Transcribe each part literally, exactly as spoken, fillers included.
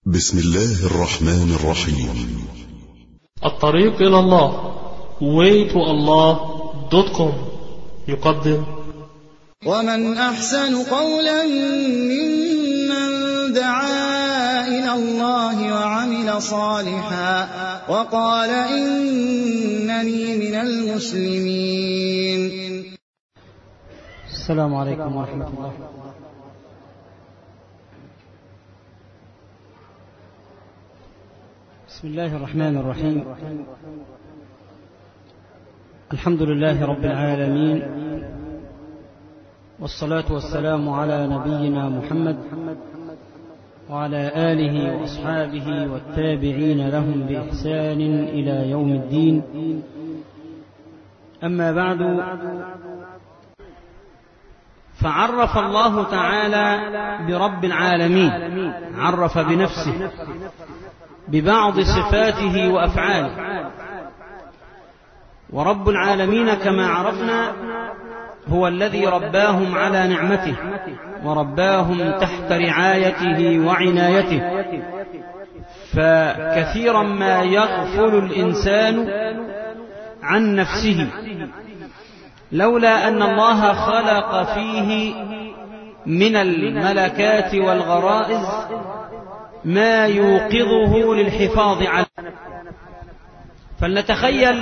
بسم الله الرحمن الرحيم. الطريق إلى الله way to allah دوت كوم يقدم ومن أحسن قولا ممن دعا إلى الله وعمل صالحا وقال إنني من المسلمين. السلام عليكم ورحمة الله. بسم الله الرحمن الرحيم. الحمد لله رب العالمين، والصلاة والسلام على نبينا محمد وعلى آله وأصحابه والتابعين لهم بإحسان إلى يوم الدين. أما بعد، فعرف الله تعالى برب العالمين، عرف بنفسه ببعض صفاته وأفعاله. ورب العالمين كما عرفنا هو الذي رباهم على نعمته ورباهم تحت رعايته وعنايته، فكثيرا ما يغفل الإنسان عن نفسه لولا أن الله خلق فيه من الملكات والغرائز ما يوقظه للحفاظ عليه. فلنتخيل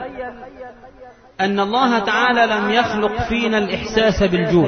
أن الله تعالى لم يخلق فينا الإحساس بالجوع،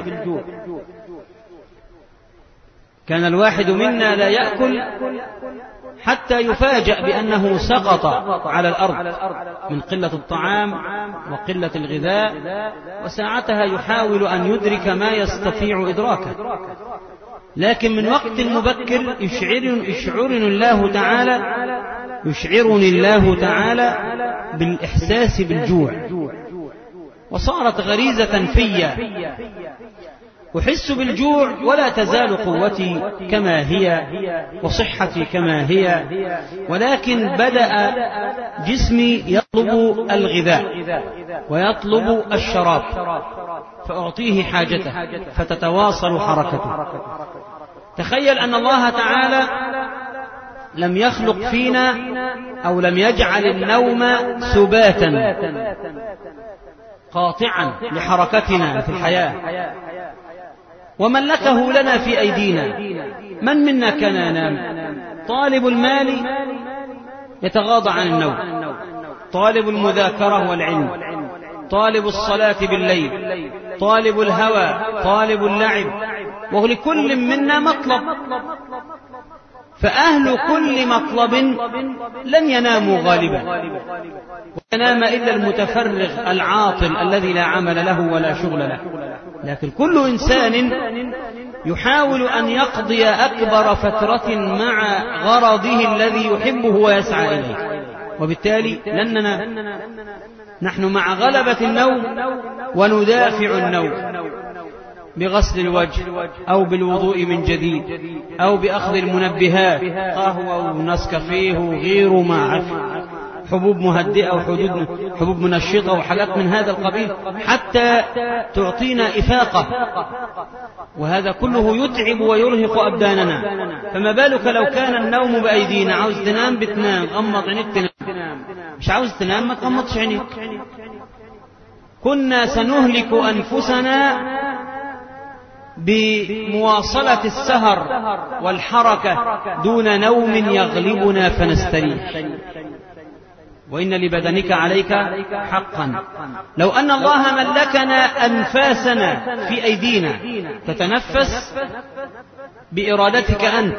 كان الواحد منا لا يأكل حتى يفاجأ بأنه سقط على الأرض من قلة الطعام وقلة الغذاء، وساعتها يحاول أن يدرك ما يستطيع إدراكه. لكن من وقت مبكر يشعرني يشعرني الله تعالى يشعرني الله تعالى بالإحساس بالجوع، وصارت غريزة فيا أحس بالجوع، ولا تزال قوتي كما هي وصحتي كما هي، ولكن بدأ جسمي يطلب الغذاء ويطلب الشراب، فأعطيه حاجته فتتواصل حركته. تخيل أن الله تعالى لم يخلق فينا أو لم يجعل النوم سباتا قاطعا لحركتنا في الحياة، وملكه لنا في أيدينا. من منا كان ينام؟ طالب المال يتغاضى عن النوم، طالب المذاكرة والعلم، طالب الصلاة بالليل، طالب الهوى، طالب اللعب، ولكل منا مطلب، فأهل كل مطلب لن يناموا غالبا، وينام إلا المتفرغ العاطل الذي لا عمل له ولا شغل له. لكن كل إنسان يحاول أن يقضي أكبر فترة مع غرضه الذي يحبه ويسعى إليه، وبالتالي لن ننام. نحن مع غلبة النوم وندافع النوم بغسل الوجه أو بالوضوء من جديد أو بأخذ المنبهات، قهوة ونسكافيه وغيره، مع حبوب مهدئة وحبوب منشطة وحاجات من هذا القبيل حتى تعطينا إفاقة، وهذا كله يتعب ويرهق أبداننا. فما بالك لو كان النوم بأيدينا؟ عاوز تنام بتنام، غمض عينيك تنام، مش عاوز تنام ما تغمضش عينيك. كنا سنهلك أنفسنا بمواصلة السهر والحركة دون نوم يغلبنا فنستريح. وإن لبدنك عليك حقا. لو أن الله ملكنا أنفاسنا في أيدينا تتنفس بإرادتك أنت،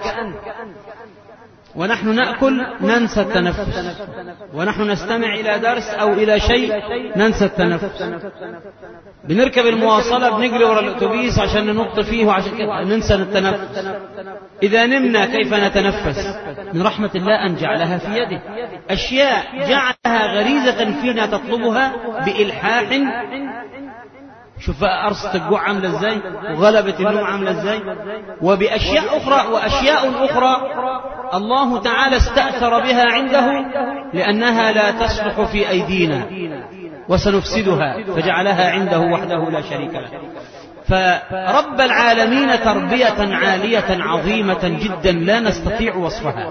ونحن نأكل ننسى التنفس، ونحن نستمع إلى درس أو إلى شيء ننسى التنفس، بنركب المواصلة بنجري وراء الأتوبيس عشان ننط فيه وعشان كده ننسى التنفس. إذا نمنا كيف نتنفس؟ من رحمة الله أن جعلها في يده. أشياء جعلها غريزة فينا تطلبها بإلحاح. شوف أرصة الجوع عاملة ازاي، وغلبة النوم عاملة ازاي، وبأشياء أخرى وأشياء أخرى الله تعالى استأثر بها عنده لأنها لا تصلح في أيدينا وسنفسدها، فجعلها عنده وحده لا شريك له. فرب العالمين تربية عالية عظيمة جدا لا نستطيع وصفها،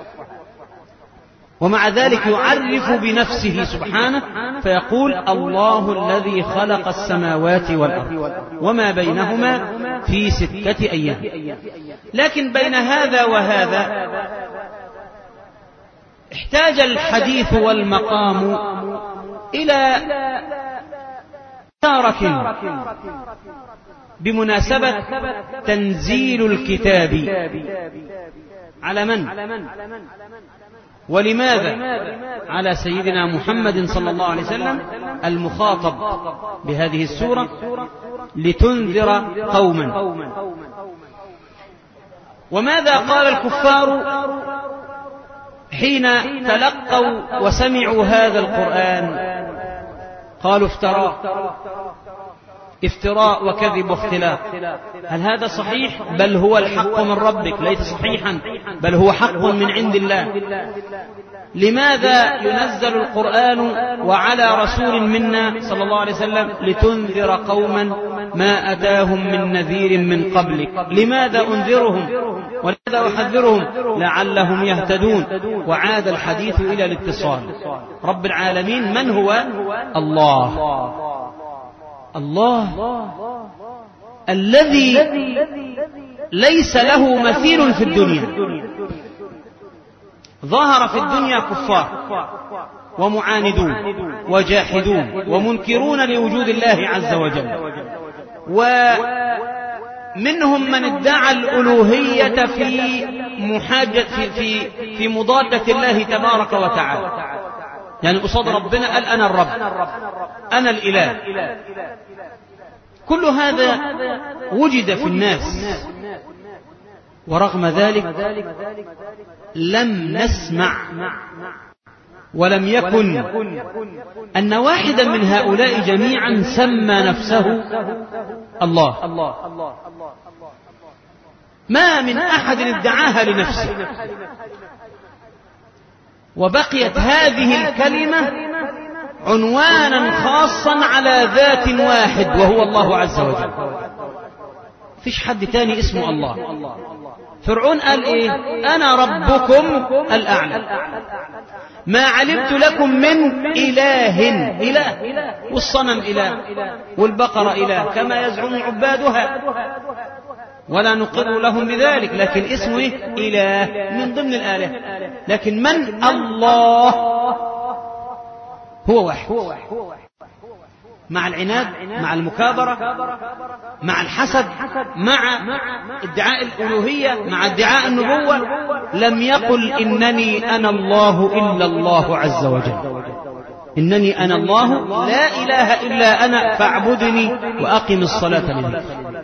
ومع ذلك يعرف بنفسه سبحانه فيقول الله الذي خلق السماوات والأرض وما بينهما في ستة أيام. لكن بين هذا وهذا احتاج الحديث والمقام إلى تارك بمناسبة تنزيل الكتاب على من؟ ولماذا؟ على سيدنا محمد صلى الله عليه وسلم المخاطب بهذه السورة لتنذر قوما. وماذا قال الكفار حين تلقوا وسمعوا هذا القرآن؟ قالوا افتراء افتراء وكذب واختلاق. هل هذا صحيح؟ بل هو الحق من ربك، ليس صحيحا بل هو حق من عند الله. لماذا ينزل القرآن وعلى رسول منا صلى الله عليه وسلم لتنذر قوما ما أتاهم من نذير من قبلك؟ لماذا أنذرهم ولماذا أحذرهم؟ لعلهم يهتدون. وعاد الحديث إلى الاتصال. رب العالمين من هو؟ الله الله الذي ليس له مثيل في الدنيا. ظهر في الدنيا كفار ومعاندون وجاحدون ومنكرون لوجود الله عز وجل، ومنهم من ادعى الألوهية في محاجة في, في, في مضادة الله تبارك وتعالى، يعني قصاد ربنا قال أنا الرب أنا الإله. كل هذا وجد في الناس، ورغم ذلك لم نسمع ولم يكن أن واحدا من هؤلاء جميعا سمى نفسه الله. ما من أحد ادعاها لنفسه، وبقيت هذه الكلمة عنوانا خاصا على ذات واحد وهو الله عز وجل. فيش حد تاني اسمه الله. فرعون قال ايه؟ انا ربكم الاعلى ما علمت لكم من اله. اله والصنم اله والبقرة اله كما يزعم عبادها، ولا نقر لهم بذلك، لكن اسمه ايه؟ اله من ضمن الآلهة. لكن من الله هو واحد. مع العناد، مع المكابرة، مع الحسد، مع ادعاء الألوهية، مع ادعاء النبوة، لم يقل إنني أنا الله إلا الله عز وجل. إنني أنا الله لا إله إلا أنا فاعبدني وأقم الصلاة لذكري.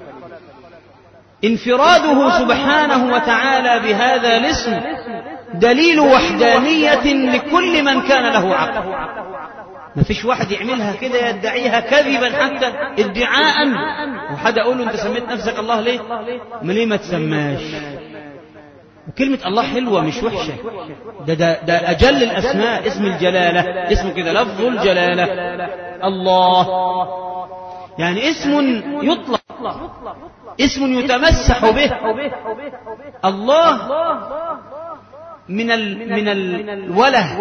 انفراده سبحانه وتعالى بهذا الاسم دليل وحدانية لكل من كان له عقل. ما فيش واحد يعملها كده يدعيها كذبا حتى ادعاء، وحد أقول له أنت سميت نفسك الله ليه؟ ما ليه ما تسماش؟ وكلمة الله حلوة مش وحشة، ده, ده, ده أجل الأسماء، اسم الجلالة، اسم كده لفظ الجلالة الله، يعني اسم يطلق، اسم يتمسح به. الله من ال من الوله،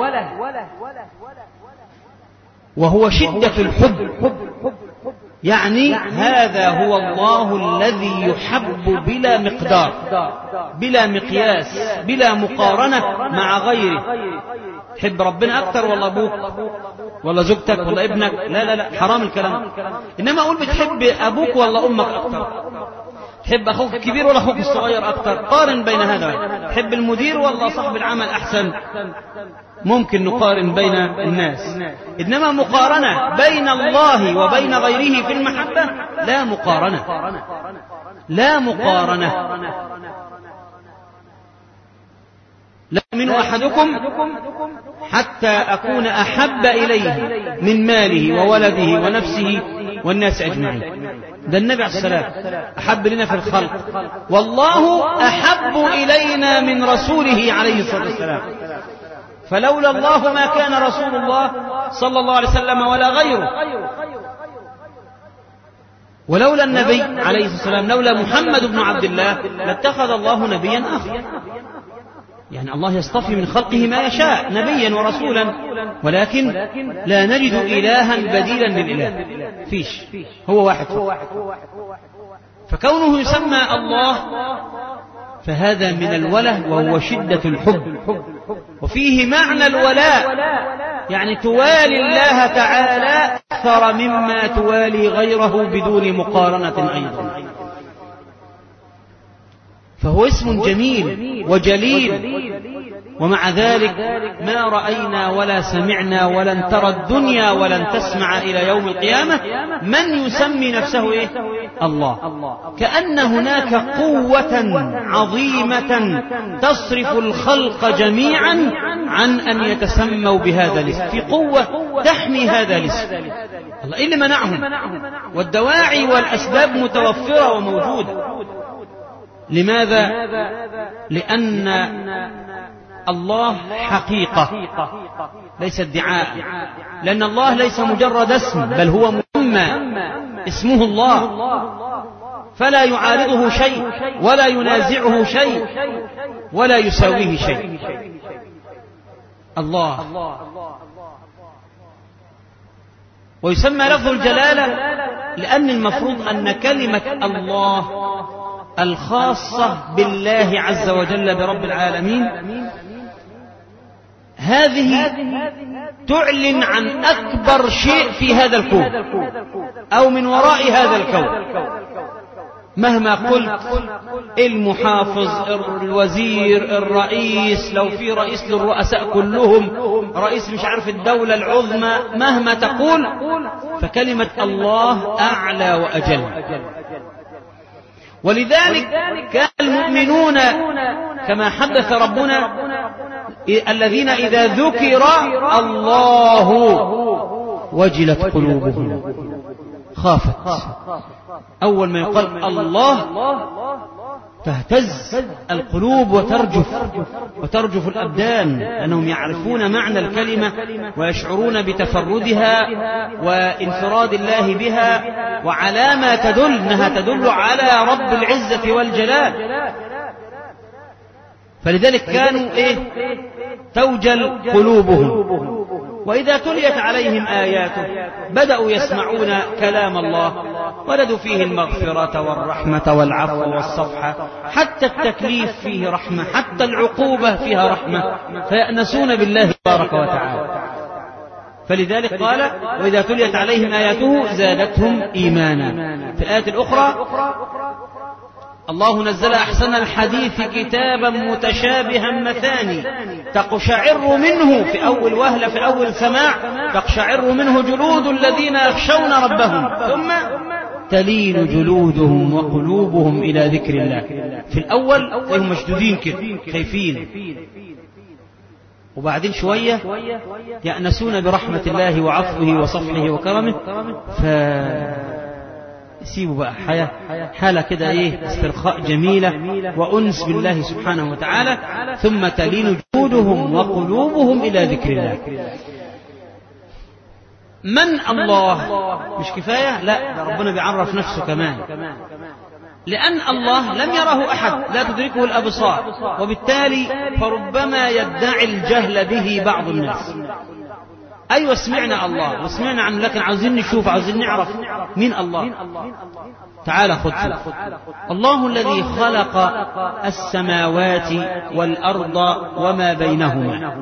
وهو شدة الحب، يعني هذا هو الله الذي يحب بلا مقدار بلا مقياس بلا مقارنة مع غيره. تحب ربنا أكتر ولا أبوك ولا زوجتك ولا ابنك؟ لا لا لا، حرام الكلام. إنما أقول بتحب أبوك ولا أمك أكتر، تحب أخوك الكبير ولا أخوك الصغير أكتر، قارن بين هذا. تحب المدير ولا صاحب العمل أحسن، ممكن نقارن بين الناس. إنما مقارنة بين الله وبين غيره في المحبة لا مقارنة، لا مقارنة. لا يؤمن أحدكم حتى أكون أحب إليه من ماله وولده ونفسه والناس أجمعين. ده النبي عليه السلام أحب لنا في الخلق، والله أحب إلينا من رسوله عليه الصلاة والسلام. فلولا الله ما كان رسول الله صلى الله عليه وسلم ولا غيره. ولولا النبي عليه الصلاة والسلام، لولا محمد بن عبد الله لاتخذ الله نبيا آخر. يعني الله يصطفي من خلقه ما يشاء نبيا ورسولا، ولكن لا نجد إلها بديلا للإله، فيش، هو واحد. فكونه يسمى الله فهذا من الوله، وهو شدة الحب، وفيه معنى الولاء، يعني توالي الله تعالى أكثر مما توالي غيره بدون مقارنة أيضا. فهو اسم جميل وجليل، ومع ذلك ما رأينا ولا سمعنا ولن ترى الدنيا ولن تسمع إلى يوم القيامة من يسمي نفسه إيه؟ الله. كأن هناك قوة عظيمة تصرف الخلق جميعا عن أن يتسموا بهذا الاسم، في قوة تحمي هذا الاسم. الله إيه اللي منعهم؟ والدواعي والأسباب متوفرة وموجودة. لماذا؟ لأن الله حقيقة ليس ادعاء، لأن الله ليس مجرد اسم، بل هو مسمى، اسمه الله، فلا يعارضه شيء ولا ينازعه شيء ولا يساويه شيء. الله. ويسمى لفظ الجلالة لأن المفروض أن كلمة الله الخاصة بالله عز وجل برب العالمين هذه تعلن عن أكبر شيء في هذا الكون أو من وراء هذا الكون. مهما قلت المحافظ، الوزير، الرئيس، لو في رئيس للرؤساء كلهم، رئيس مش عارف الدولة العظمى، مهما تقول فكلمة الله أعلى وأجل. ولذلك كان المؤمنون كما حدث ربنا الذين إذا ذكر الله وجلت قلوبهم، خافت. أول ما يقال الله تهتز القلوب وترجف وترجف الأبدان، لأنهم يعرفون معنى الكلمة ويشعرون بتفردها وانفراد الله بها، وعلى ما تدل أنها تدل على رب العزة والجلال. فلذلك كانوا إيه؟ توجل قلوبهم، وإذا تليت عليهم آياته بدأوا يسمعون كلام الله، وجدوا فيه المغفرة والرحمة والعفو والصفحة، حتى التكليف فيه رحمة، حتى العقوبة فيها رحمة، فيأنسون بالله تبارك وتعالى. فلذلك قال وإذا تليت عليهم آياته زادتهم إيمانا. في الآية الأخرى الله نزل أحسن الحديث كتابا متشابها مثاني تقشعر منه في أول وهلة، في أول سماع تقشعر منه جلود الذين يخشون ربهم ثم تلين جلودهم وقلوبهم إلى ذكر الله. في الأول هم مشدودين كده خايفين، وبعدين شوية يأنسون برحمة الله وعفوه وصفحه وكرمه، ف سيبوا بقى حياة حالة كده ايه استرخاء جميلة وأنس بالله سبحانه وتعالى، ثم تلين جلودهم وقلوبهم إلى ذكر الله. من الله مش كفاية، لا ده ربنا بيعرف نفسه كمان، لأن الله لم يره أحد، لا تدركه الأبصار، وبالتالي فربما يدعي الجهل به بعض الناس. أيوة سمعنا الله وسمعنا عنه، لكن عاوزين نشوف، عاوزين نعرف مين الله. تعال خذ الله الذي خلق السماوات والأرض وما بينهما.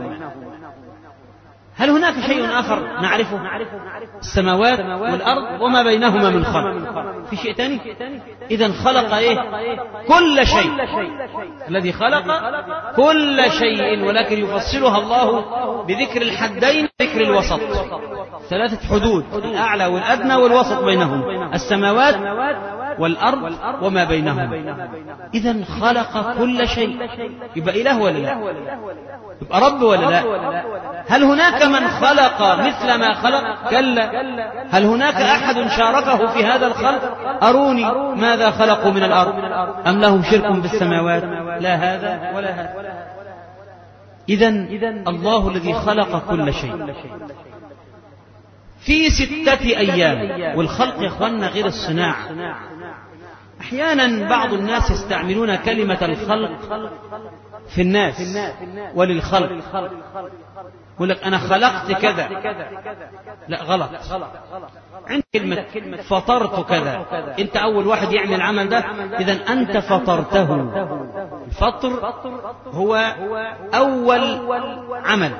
هل هناك شيء آخر نعرفه؟ السماوات والأرض وما بينهما من خلق، في شيء تاني؟ إذن خلق إيه؟ كل شيء. الذي خلق كل شيء، ولكن يفصلها الله بذكر الحدين، ذكر الوسط، ثلاثة حدود، الأعلى والأدنى والوسط بينهم، السماوات والأرض وما بينهما. إذن خلق كل شيء، يبقى إله ولا لا؟ يبقى رب ولا لا؟ هل هناك من خلق مثل ما خلق؟ كلا. هل هناك أحد شاركه في هذا الخلق؟ أروني ماذا خلقوا من الأرض، أم لهم شرك في السماوات؟ لا هذا ولا هذا. إذن الله الذي خلق كل شيء. في ستة أيام. والخلق يا أخوانا غير الصناعة. أحيانا بعض الناس يستعملون كلمة الخلق في الناس وللخلق، يقول لك أنا خلقت كذا. لا، غلط. عند كلمة فطرت كذا، أنت أول واحد يعمل العمل ده، إذن أنت فطرته. الفطر هو أول عمل،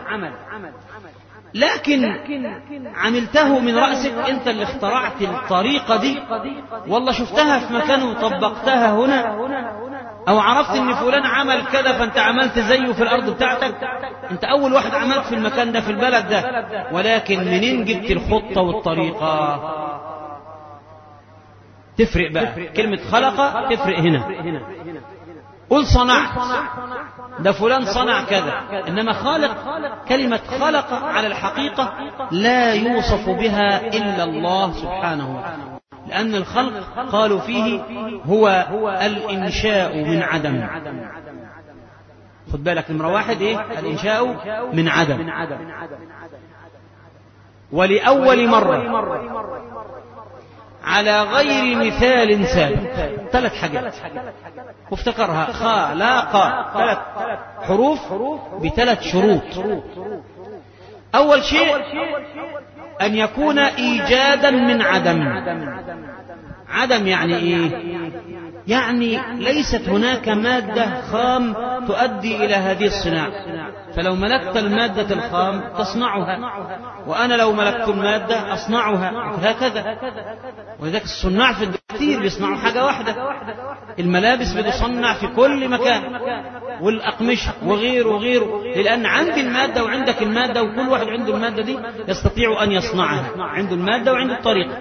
لكن عملته من رأسك، أنت اللي اخترعت الطريقة دي، والله شفتها في مكان وطبقتها هنا، أو عرفت أن فلان عمل كذا فأنت عملت زيه في الأرض بتاعتك. أنت أول واحد عملت في المكان ده، في البلد ده، ولكن منين جبت الخطة والطريقة؟ تفرق بقى. كلمة خلق تفرق هنا. قل صنعت، ده فلان صنع كذا. إنما خالق، كلمة خلق على الحقيقة لا يوصف بها إلا الله سبحانه وتعالى، لأن الخلق قالوا فيه هو الإنشاء من عدم. خد بالك، نمرة واحد إيه؟ الإنشاء من عدم. ولأول مرة على غير مثال سابق. ثلاث حاجات وافتكرها: خلق، ثلاث حروف بثلاث شروط. أول شيء أن يكون إيجادا من عدم. عدم يعني إيه؟ يعني ليست هناك مادة خام تؤدي إلى هذه الصناعة، فلو ملكت المادة الخام تصنعها، وأنا لو ملكت المادة أصنعها، وهكذا. ولذلك الصناع في الدكتير بيصنعوا حاجة واحدة. الملابس بتصنع في كل مكان، والأقمشة وغيره وغيره، لأن عندي المادة وعندك المادة، وكل واحد عنده المادة دي يستطيع أن يصنعها، عنده المادة وعنده الطريقة.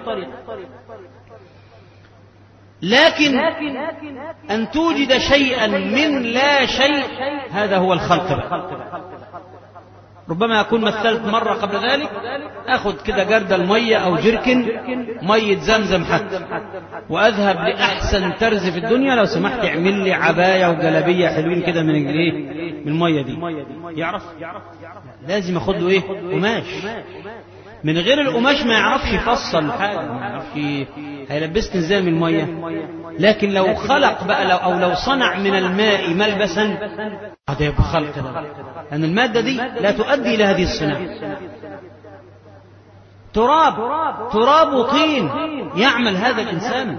لكن أن توجد شيئا من لا شيء، هذا هو الخلق بقى. ربما أكون مثلت مرة قبل ذلك، أخذ كده جردة المية أو جركن مية زمزم حتى، وأذهب لأحسن ترز في الدنيا، لو سمحت اعمل لي عباية وجلبية حلوين كده من الايه، من المية دي. يعرف؟ لازم أخذ له إيه؟ قماش. من غير القماش ما يعرفش يفصل حاجة، ما يعرفش هيلبسني ازاي من المية. لكن لو خلق بقى، لو أو لو صنع من الماء ملبسا، هذا يبقى خلق ده، لأن المادة دي لا تؤدي إلى هذه الصناعة. تراب، تراب وطين يعمل هذا الإنسان؟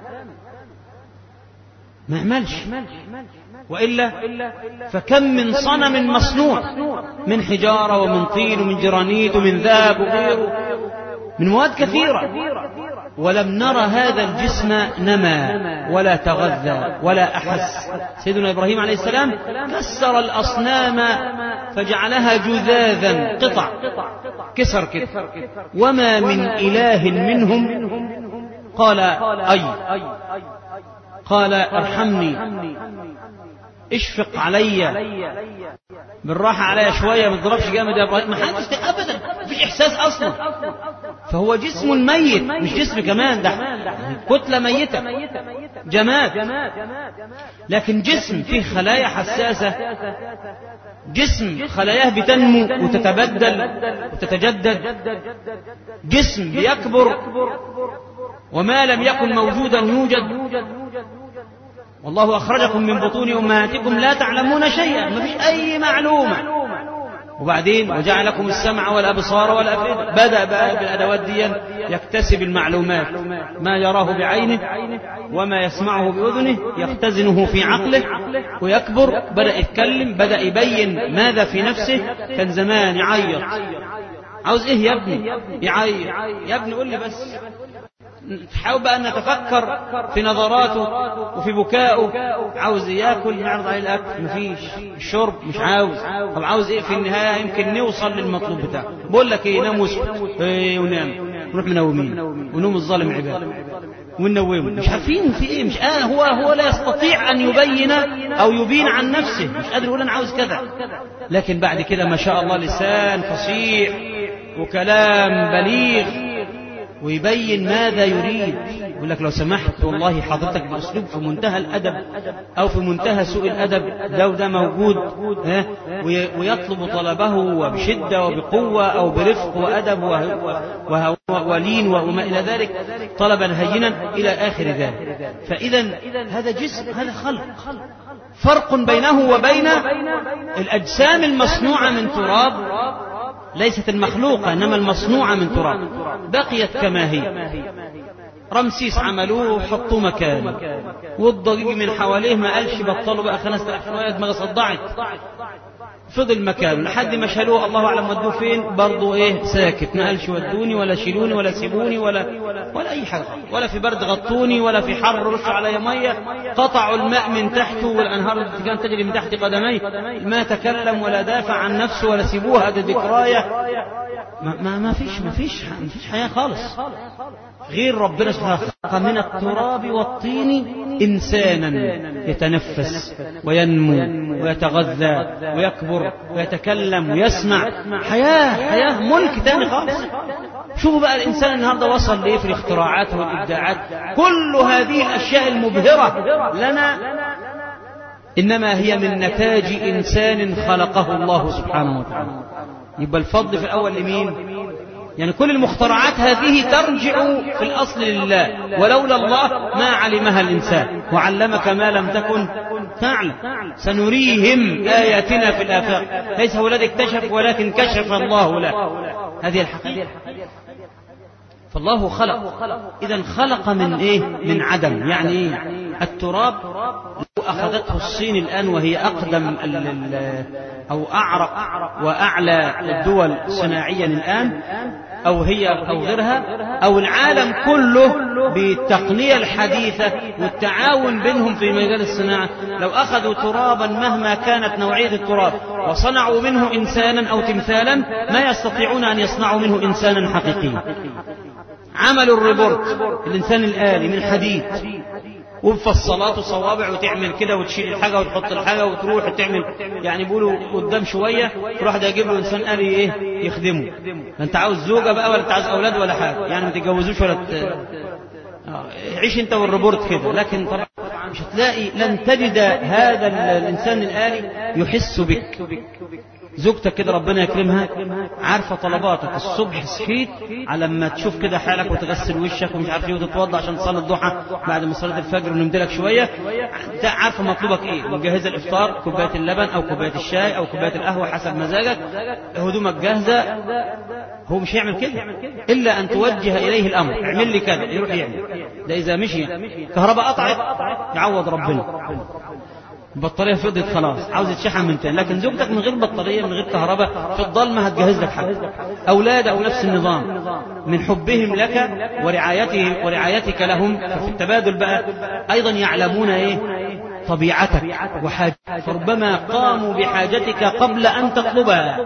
ما يعملش. وإلا فكم من صنم مصنوع من حجارة ومن طين ومن جرانيت ومن ذهب وغيره، من مواد كثيرة، ولم نرى هذا الجسم نما ولا تغذى ولا أحس. سيدنا إبراهيم عليه السلام كسر الأصنام فجعلها جذاذا، قطع كسر كده، وما من إله منهم قال أي، قال ارحمني، اشفق علي، بالراحة عليا شوية، ما تضربش جامد يا إبراهيم. ما حدش أبدا، مفيش إحساس أصلا. فهو جسم ميت، مش جسم كمان، ده كتلة ميتة، جماد. لكن جسم فيه خلايا حساسة، جسم خلاياه بتنمو وتتبدل وتتجدد، جسم بيكبر، وما لم يكن موجودا يوجد. والله أخرجكم من بطون أمهاتكم لا تعلمون شيئا، ما فيش أي معلومة. وبعدين وجعلكم السمع والأبصار والأفئدة، بدأ بقى بالأدوات دي يكتسب المعلومات، ما يراه بعينه وما يسمعه بأذنه، يختزنه في عقله ويكبر. بدأ يتكلم، بدأ يبين ماذا في نفسه. كان زمان يعيط، عاوز إيه يا ابني؟ يعيط، يا ابني قول لي بس. تحاول بقى أن نتفكر في نظراته وفي بكائه. عاوز ياكل، نعرض عليه الأكل، مفيش. الشرب مش عاوز. طب عاوز إيه في النهاية؟ يمكن نوصل للمطلوب بتاعه. بقول لك إيه، نام واسكت، إيه ونام، نروح منومين، ونوم الظالم عباد، وننومه. مش عارفين في إيه، مش آه هو هو لا يستطيع أن يبين أو يبين عن نفسه، مش قادر يقول أنا عاوز كذا. لكن بعد كده ما شاء الله لسان فصيح وكلام بليغ، ويبين ماذا يريد. يقول لك لو سمحت والله حضرتك بأسلوب في منتهى الأدب أو في منتهى سوء الأدب، ده وده موجود ويطلب طلبه وبشدة وبقوة أو برفق وأدب ولين وما إلى ذلك طلبا هينا إلى آخر ذلك. فإذا هذا جسم، هذا خلق، فرق بينه وبين الأجسام المصنوعة من تراب، ليست المخلوقة إنما المصنوعة من تراب، بقيت كما هي. رمسيس عملوه وحطوه مكانه، والضجيج من حواليه ما قالش بطلوا بقى خلاص شوية دماغه صدعت، فضل مكانه لحد ما شالوه الله أعلم ودوه فين، برضه إيه ساكت، ما قالش ودوني ولا شيلوني ولا سيبوني ولا ولا أي حاجة، ولا في برد غطوني ولا في حر رشوا علي مية، قطعوا الماء من تحته والأنهار التي كانت تجري من تحت قدميه، ما تكلم ولا دافع عن نفسه ولا سيبوه، هذا ذكراية. ما, ما, ما فيش ما فيش ما فيش حياة خالص غير ربنا سبحانه خلق من التراب والطين إنسانا يتنفس وينمو ويتغذى ويكبر ويتكلم ويسمع، حياة حياة ملك تاني خالص. شوفوا بقى الإنسان النهاردة وصل ليه في الاختراعات والإبداعات، كل هذه الأشياء المبهرة لنا إنما هي من نتاج إنسان خلقه الله سبحانه وتعالى. يبقى الفضل في الأول لمين؟ يعني كل المخترعات هذه ترجع في الأصل لله، ولولا الله ما علمها الإنسان، وعلمك ما لم تكن تعلم، سنريهم آياتنا في الآفاق، ليس هو الذي اكتشف ولكن كشف الله له، هذه الحقيقة. فالله خلق، إذن خلق من إيه؟ من عدم. يعني إيه؟ التراب لو أخذته الصين الآن وهي أقدم أو أعرق وأعلى الدول صناعيا الآن، أو هي أو غيرها أو العالم كله بالتقنية الحديثة والتعاون بينهم في مجال الصناعة، لو أخذوا ترابا مهما كانت نوعية التراب وصنعوا منه إنسانا أو تمثالا، ما يستطيعون أن يصنعوا منه إنسانا حقيقيا. عملوا الريبورت، الإنسان الآلي من حديد ومفصلات وصوابع، وتعمل كده وتشيل الحاجة وتحط الحاجة وتروح وتعمل، يعني بيقولوا قدام شوية تروح ده يجيب له إنسان آلي إيه يخدمه. لا أنت عاوز زوجة بقى ولا أنت عاوز أولاد ولا حاجة، يعني ما تتجوزوش ولا ت... آه. عيش أنت والريبورت كده. لكن طبعا مش هتلاقي، لن تجد هذا الإنسان الآلي يحس بك. زوجتك كده ربنا يكرمها عارفة طلباتك، الصبح صحيت على ما تشوف كده حالك وتغسل وشك ومش عارف ايه وتتوضع عشان تصلي الضحى بعد ما صلاه الفجر ونمدلك شويه، عارفه مطلوبك ايه، مجهزه الافطار، كوبايه اللبن او كوبايه الشاي او كوبايه القهوه حسب مزاجك، هدومك جاهزه. هو مش هيعمل كده الا ان توجه اليه الامر، اعمل لي كذا يروح يعمل. ده اذا مشي كهرباء قطعت يعوض ربنا، البطارية فضت خلاص عاوز يتشحن من تاني. لكن زوجتك من غير بطارية من غير كهرباء في الضلمة هتجهز لك حاجة. أولاد أو نفس النظام، من حبهم لك ورعايته ورعايتك لهم، ففي التبادل بقى أيضا يعلمون إيه طبيعتك وحاجتك، فربما قاموا بحاجتك قبل أن تطلبها.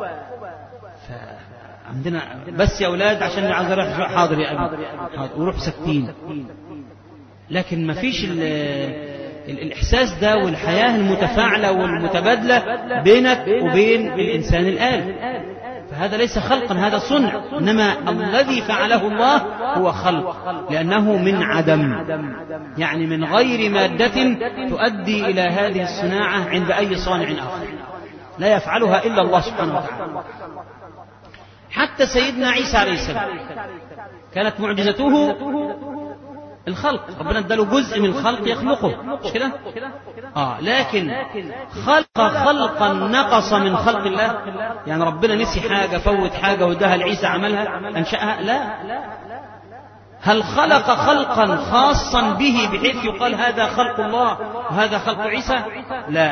عندنا بس يا أولاد عشان عاوز أروح، حاضر يا أبي وروح ساكتين. لكن ما فيش الإحساس ده والحياة المتفاعلة والمتبادلة بينك وبين الإنسان الآلي. فهذا ليس خلقا، هذا صنع، إنما الذي فعله الله هو خلق، لأنه من عدم، يعني من غير مادة تؤدي إلى هذه الصناعة عند أي صانع آخر، لا يفعلها إلا الله سبحانه وتعالى. حتى سيدنا عيسى عليه السلام كانت معجزته الخلق، ربنا اداله جزء من الخلق يخلقه، مش كده؟ آه لكن خلق خلقا نقص من خلق الله، يعني ربنا نسي حاجة، فوت حاجة ودها لعيسى عملها أنشأها؟ لا. هل خلق خلقا خاصا به بحيث يقال هذا خلق الله وهذا خلق عيسى؟ لا.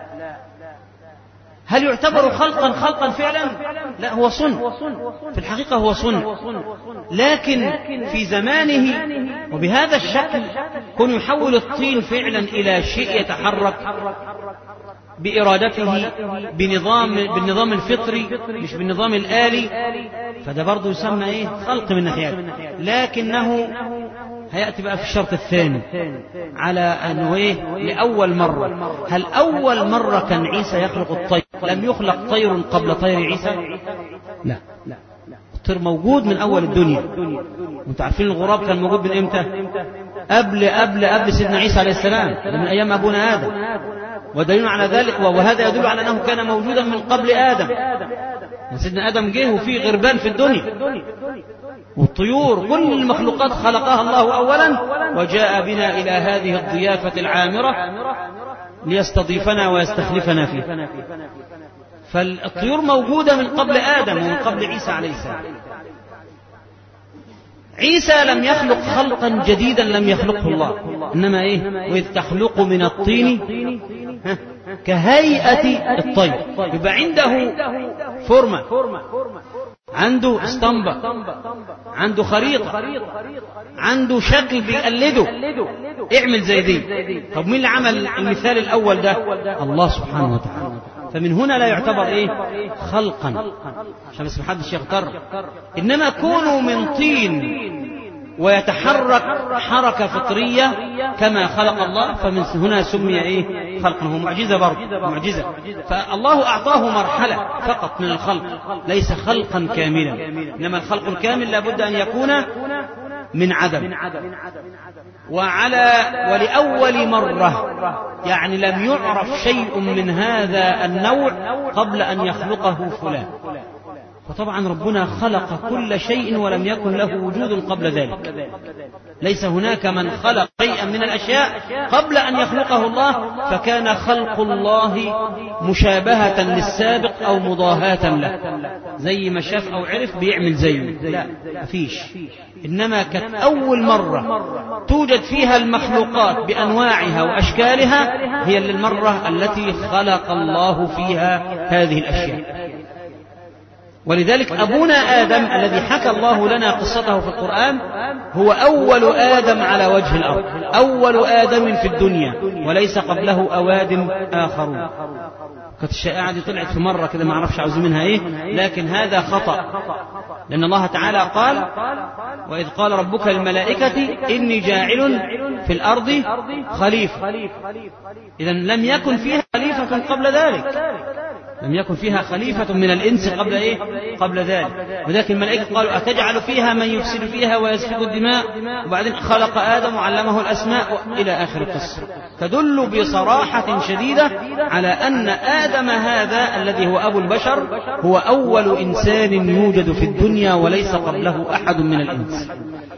هل يعتبر خلقا خلقا فعلا؟ لا، هو صنع، في الحقيقة هو صنع، لكن في زمانه وبهذا الشكل كن يحول الطين فعلا إلى شيء يتحرك بإرادته بنظام بالنظام الفطري مش بالنظام الآلي، فده برضه يسمى إيه؟ خلق من ناحية. لكنه هيأتي بقى في الشرط الثاني على أنه إيه؟ لأول مرة. هل أول مرة كان عيسى يخلق الطير؟ لم يخلق طير قبل طير عيسى؟ لا. الطير موجود من أول الدنيا. وانتم عارفين الغراب كان موجود من إمتى؟ قبل قبل قبل سيدنا عيسى عليه السلام، من أيام أبونا آدم. ودليل على ذلك، وهذا يدل على أنه كان موجودا من قبل آدم. سيدنا آدم جه وفيه غربان في الدنيا والطيور، كل المخلوقات خلقها الله أولا، وجاء بنا إلى هذه الضيافة العامرة ليستضيفنا ويستخلفنا فيه. فالطيور موجودة من قبل آدم ومن قبل عيسى عليه السلام. عيسى لم يخلق خلقا جديدا لم يخلقه الله، إنما إيه؟ وإذ تخلق من الطين كهيئة الطير. يبقى عنده فورمة، عنده اسطمبة، عنده خريطة، عنده شكل بيقلده، اعمل زي دي. طب مين اللي عمل المثال الأول ده؟ الله سبحانه وتعالى. فمن هنا لا يعتبر ايه؟ خلقا، عشان بس محدش يغتر. انما كونوا من طين ويتحرك حركة فطرية كما خلق الله، فمن هنا سمي ايه؟ خلقا. هو معجزة برضه، معجزة. فالله اعطاه مرحلة فقط من الخلق، ليس خلقا كاملا. انما الخلق الكامل لابد ان يكون من عدم. وعلى ولأول مرة، يعني لم يعرف شيء من هذا النوع قبل أن يخلقه فلان. وطبعا ربنا خلق كل شيء ولم يكن له وجود قبل ذلك. ليس هناك من خلق شيئا من الأشياء قبل أن يخلقه الله، فكان خلق الله مشابهة للسابق أو مضاهاة له، زي ما شاف أو عرف بيعمل زيه. لا، مفيش. إنما كانت أول مرة توجد فيها المخلوقات بأنواعها وأشكالها، هي المرة التي خلق الله فيها هذه الأشياء. ولذلك أبونا آدم الذي حكى الله لنا قصته في القرآن هو أول آدم على وجه الأرض، أول آدم في الدنيا، وليس قبله أوادم آخرون. كانت الشائعة دي طلعت في مرة كده، ما أعرفش عاوزين منها إيه، لكن هذا خطأ. لأن الله تعالى قال: وإذ قال ربك للملائكة إني جاعل في الأرض خليفة. إذن لم يكن فيها خليفة قبل ذلك، لم يكن فيها خليفة من الإنس قبل إيه؟ قبل ذلك. ولكن الملائكة قالوا: أتجعل فيها من يفسد فيها ويسفك الدماء؟ وبعدين خلق آدم وعلمه الأسماء إلى آخر القصة. تدل بصراحة شديدة على أن آدم هذا الذي هو أبو البشر هو أول إنسان يوجد في الدنيا، وليس قبله أحد من الإنس.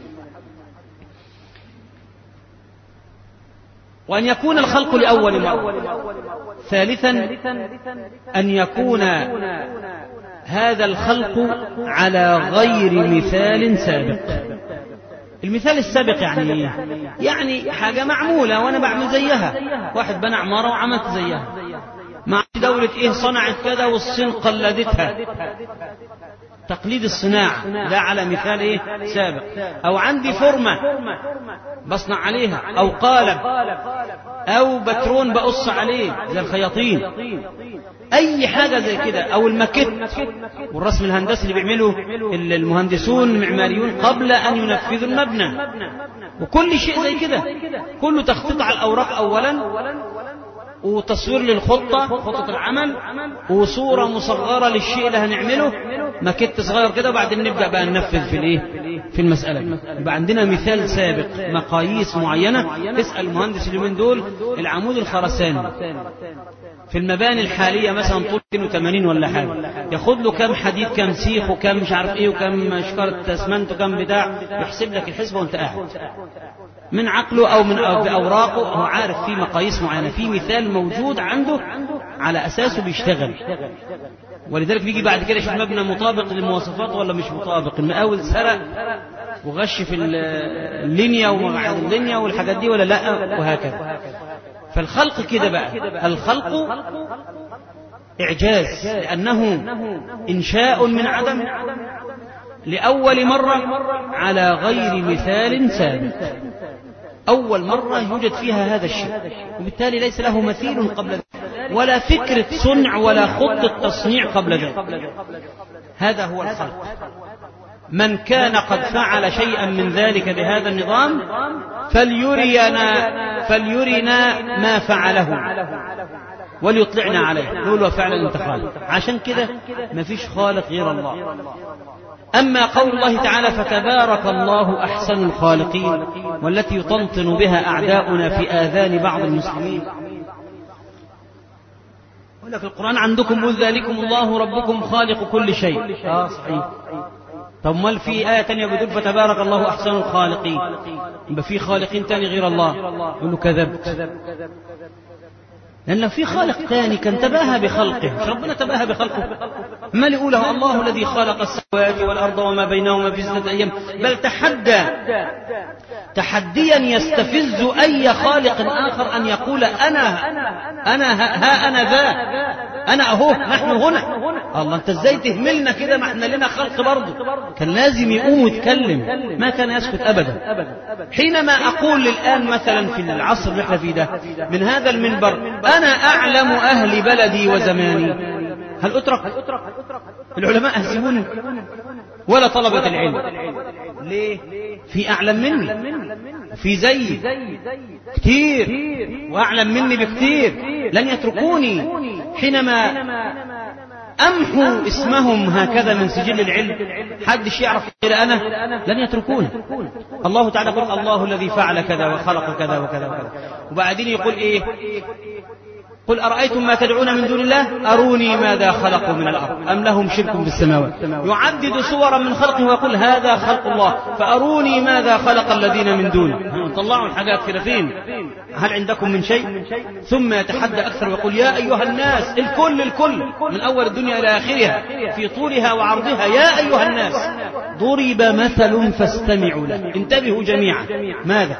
وأن يكون الخلق لأول مرة. ثالثا، أن يكون هذا الخلق على غير مثال سابق. المثال السابق يعني ايه؟ يعني حاجة معمولة وأنا بعمل زيها. واحد بنى عمارة وعملت زيها. مع دولة إيه صنعت كذا والصين قلدتها. تقليد الصناعة ده على مثال إيه؟ سابق. أو عندي فورمة بصنع عليها، أو قالب، أو بترون بقص عليه زي الخياطين، أي حاجة زي كده. أو الماكيت والرسم الهندسي اللي بيعمله المهندسون المعماريون قبل أن ينفذوا المبنى، وكل شيء زي كده، كله تخطيط على الأوراق أولا، وتصوير للخطة، خطة العمل، وصورة مصغرة للشيء اللي هنعمله، ماكيت صغير كده، وبعدين نبدأ بقى ننفذ في الايه في المسألة. يبقى عندنا مثال سابق، مقاييس معينة. اسأل المهندس اليومين دول العمود الخرساني في المباني الحالية مثلا طول اثنين وثمانين ولا حاجة، ياخد له كم حديد، كم سيخ، وكم مش عارف ايه، وكم شكارة اسمنت، وكم بتاع، يحسب لك الحسبة وانت قاعد من عقله أو من بأوراقه. هو عارف في مقاييس معينة، في مثال موجود عنده على أساسه بيشتغل. ولذلك بيجي بعد كده يشوف مبنى مطابق للمواصفات ولا مش مطابق، المقاول سرق وغش في اللينيا ومقعد اللينيا والحاجات دي ولا لا، وهكذا. فالخلق كده بقى، الخلق إعجاز، لأنه إنشاء من عدم لأول مرة على غير مثال سابق. أول مرة يوجد فيها هذا الشيء، وبالتالي ليس له مثيل قبل ذلك، ولا فكرة صنع ولا خطة تصنيع قبل ذلك. هذا هو الخلق. من كان قد فعل شيئا من ذلك بهذا النظام فليرينا, فليرنا ما فعله، وليطلعنا عليه، نقول فعلا أنت خالق. عشان كده ما فيش خالق غير الله. أما قول الله تعالى فتبارك الله أحسن الخالقين، والتي يطنطن بها أعداؤنا في آذان بعض المسلمين، ولا في القرآن عندكم قل ذلكم الله ربكم خالق كل شيء. آه صحيح. طب ما في آية تانية بتقول فتبارك الله أحسن الخالقين، يبقى في خالقين تاني غير الله. يقول له كذبت، لأن لو في خالق ثاني كان تباهى بخلقه، مش ربنا تباهى بخلقه؟ ما ليقوله الله الذي خلق السماوات والأرض وما بينهما في ستة أيام، بل تحدى تحديا يستفز أي خالق آخر أن يقول أنا أنا ها أنا ذا أنا أهو نحن هنا. الله أنت إزاي تهملنا كده؟ ما إحنا لنا خلق برضه. كان لازم يقوم ويتكلم، ما كان يسكت أبدا. حينما أقول الآن مثلا في العصر اللي احنا فيه ده من هذا المنبر أنا أعلم أهل بلدي وزماني، هل أترك؟ العلماء أهزموني ولا طلبة العلم؟ ليه؟ في أعلم مني، في زيي كتير وأعلم مني بكتير، لن يتركوني حينما أمحو اسمهم هكذا من سجل العلم. حدش يعرف إلا أنا، لن يتركوني. الله تعالى يقول الله الذي فعل كذا وخلق كذا وكذا وكذا، وبعدين يقول إيه؟ قل أرأيتم ما تدعون من دون الله أروني ماذا خلقوا من الأرض أم لهم شرك في السماوات. يعدد صورا من خلقه ويقول هذا خلق الله فأروني ماذا خلق الذين من دونه. طلعوا الحاجات كده فين؟ هل عندكم من شيء؟ ثم يتحدى أكثر ويقول يا أيها الناس، الكل الكل من أول الدنيا إلى آخرها في طولها وعرضها، يا أيها الناس ضرب مثل فاستمعوا له. انتبهوا جميعا. ماذا؟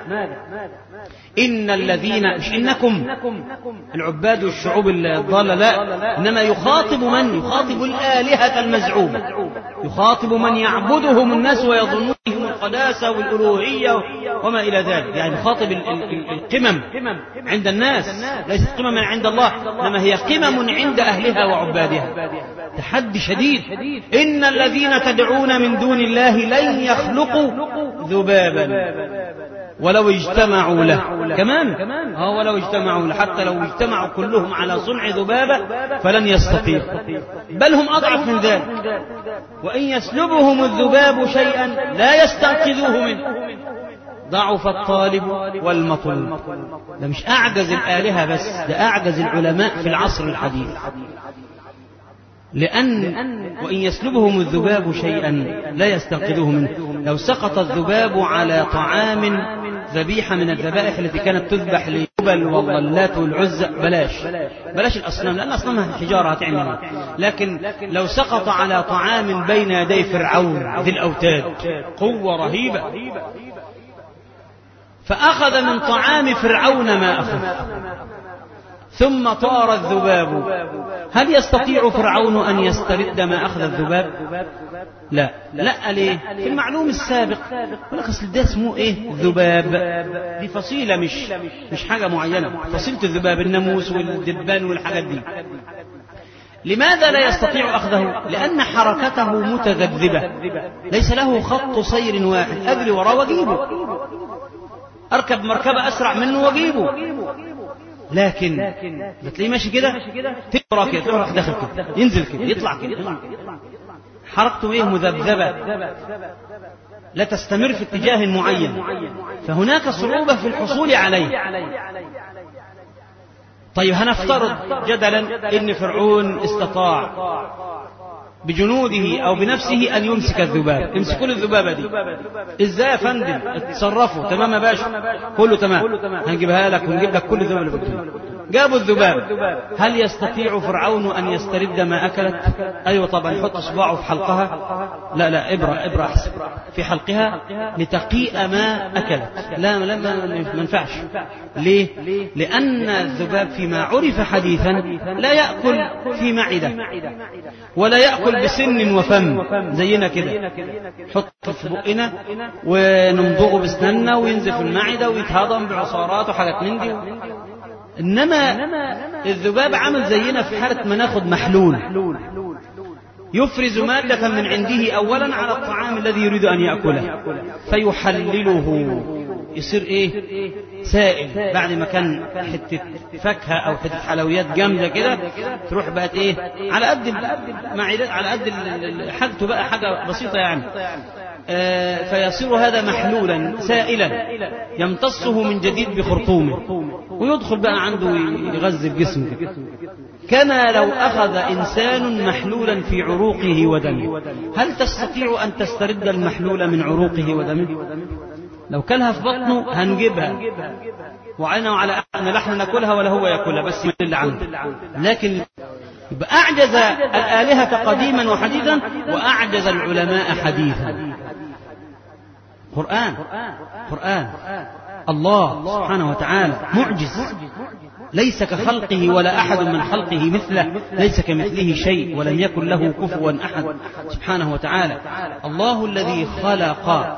إن الذين، مش إنكم العباد والشعوب الضالة، لا، إنما يخاطب من؟ يخاطب الآلهة المزعومة، يخاطب من يعبدهم الناس ويظنونهم القداسة والألوهية وما إلى ذلك. يعني يخاطب القمم عند الناس، ليست قمم عند الله، إنما هي قمم عند أهلها وعبادها. تحدي شديد. إن الذين تدعون من دون الله لن يخلقوا ذبابا ولو اجتمعوا له. كمان اه ولو اجتمعوا له، حتى لو اجتمعوا كلهم على صنع ذبابة فلن يستطيعوا، بل هم أضعف من ذلك. وإن يسلبهم الذباب شيئا لا يستنقذوه منه، ضعف الطالب والمطلوب. ده مش أعجز الآلهة بس، ده أعجز العلماء في العصر الحديث. لأن وإن يسلبهم الذباب شيئا لا يستنقذوه منه. لو سقط الذباب على طعام ذبيحة من الذبائح التي كانت تذبح لهبل والضلات والعزى، بلاش بلاش الأصنام، لأن أصنامها حجارة هتعمل. لكن لو سقط على طعام بين يدي فرعون ذي الأوتاد، قوة رهيبة، فأخذ من طعام فرعون ما أخذ ثم طار الذباب، هل يستطيع فرعون أن يسترد ما أخذ الذباب؟ لا. لا ليه؟ في المعلوم السابق يقول لك أصل ده اسمه إيه؟ ذباب، دي فصيلة مش مش حاجة معينة، فصيلة الذباب الناموس والدبان والحاجات دي. لماذا لا يستطيع أخذه؟ لأن حركته متذبذبة، ليس له خط سير واحد، أجري وراه وأجيبه، أركب مركبة أسرع منه وأجيبه. لكن بتلاقيه ماشي كده تقرأ كده، تروح داخل كده، ينزل كده، يطلع كده، حركته ايه؟ مذبذبة، لا تستمر في اتجاه معين، فهناك صعوبة في الحصول عليه. طيب هنفترض جدلا ان فرعون استطاع بجنوده او بنفسه ان يمسك الذباب، امسكوا الذبابة دي ازاي يا فندم؟ اتصرفوا. تمام يا باشا، كله تمام، هنجيبها لك ونجيب لك كل الذباب اللي بدك. جابوا الذباب، هل يستطيع فرعون ان يسترد ما اكلت؟ ايوه طبعا، يحط اصبعه في حلقها، لا لا ابره ابره احسن في حلقها لتقيء ما اكلت. لا لا ما ينفعش. ليه؟ لان الذباب فيما عرف حديثا لا ياكل في معده ولا ياكل بسن وفم زينا كده، حط في بقنا ونمضغه بسننا وينزل في المعده ويتهضم بعصارات وحاجات من دي. إنما الذباب عمل زينا في حالة ما ناخد محلول، يفرز مادة من عنده أولا على الطعام الذي يريد أن يأكله فيحلله يصير إيه؟ سائل. بعد ما كان حتة فاكهة أو حتة حلويات جامدة كده تروح بقت إيه؟ على قد معدات، على قد حاجته بقى، حاجة بسيطة يعني. آه فيصير هذا محلولا سائلا يمتصه من جديد بخرطومه ويدخل بقى عنده يغذي الجسم كده. كما لو أخذ إنسان محلولا في عروقه ودمه، هل تستطيع أن تسترد المحلول من عروقه ودمه؟ لو كلها في بطنه هنجيبها وعلينا وعلى أن نحن نأكلها ولا هو يأكلها، بس من اللي عنده. لكن يبقى أعجز الآلهة قديما وحديثا وأعجز العلماء حديثا. قرآن قرآن الله سبحانه وتعالى معجز، ليس كخلقه ولا أحد من خلقه مثله، ليس كمثله شيء ولم يكن له كفوا أحد سبحانه وتعالى. الله الذي خلق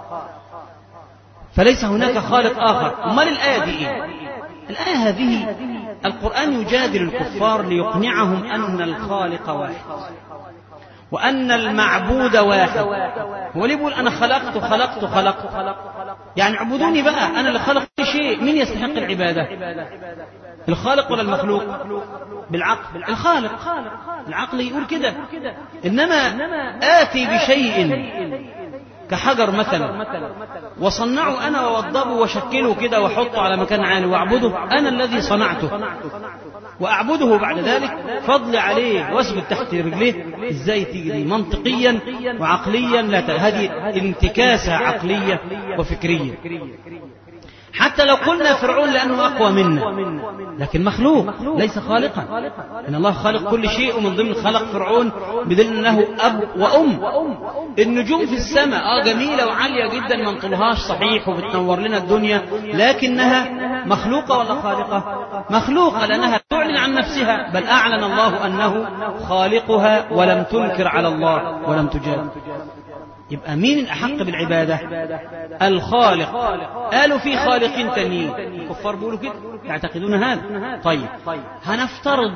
فليس هناك خالق آخر. أمال الآية دي إيه؟ الآية هذه القرآن يجادل الكفار ليقنعهم أن الخالق واحد وأن المعبود واحد. هو ليه بيقول أنا خلقت خلقت خلقت؟ يعني اعبدوني بقى، أنا اللي خلق كل شيء. مين يستحق العبادة؟ الخالق ولا المخلوق؟ بالعقل الخالق. العقل يقول كده. إنما آتي بشيء كحجر مثلا وصنعه أنا ووضبه وشكله كده وحطه على مكان عالي واعبده، أنا الذي صنعته وأعبده بعد ذلك، فضل عليه واسجد تحت رجليه. إزاي تيجي منطقيا وعقليا؟ لا، هذه انتكاسة عقلية وفكرية. حتى لو قلنا فرعون لأنه أقوى منا، لكن مخلوق ليس خالقا. إن الله خالق كل شيء، ومن ضمن خلق فرعون بدل أنه أب وأم. النجوم في السماء آه جميلة وعالية جدا ما نطلهاش صحيح وبتنور لنا الدنيا، لكنها مخلوقة ولا خالقة؟ مخلوقة، لأنها تعلن عن نفسها، بل أعلن الله أنه خالقها ولم تنكر على الله ولم تجادل. يبقى مين الأحق بالعبادة؟ الخالق. قالوا في خالقين تانيين، الكفار بيقولوا كده، يعتقدون هذا. طيب هنفترض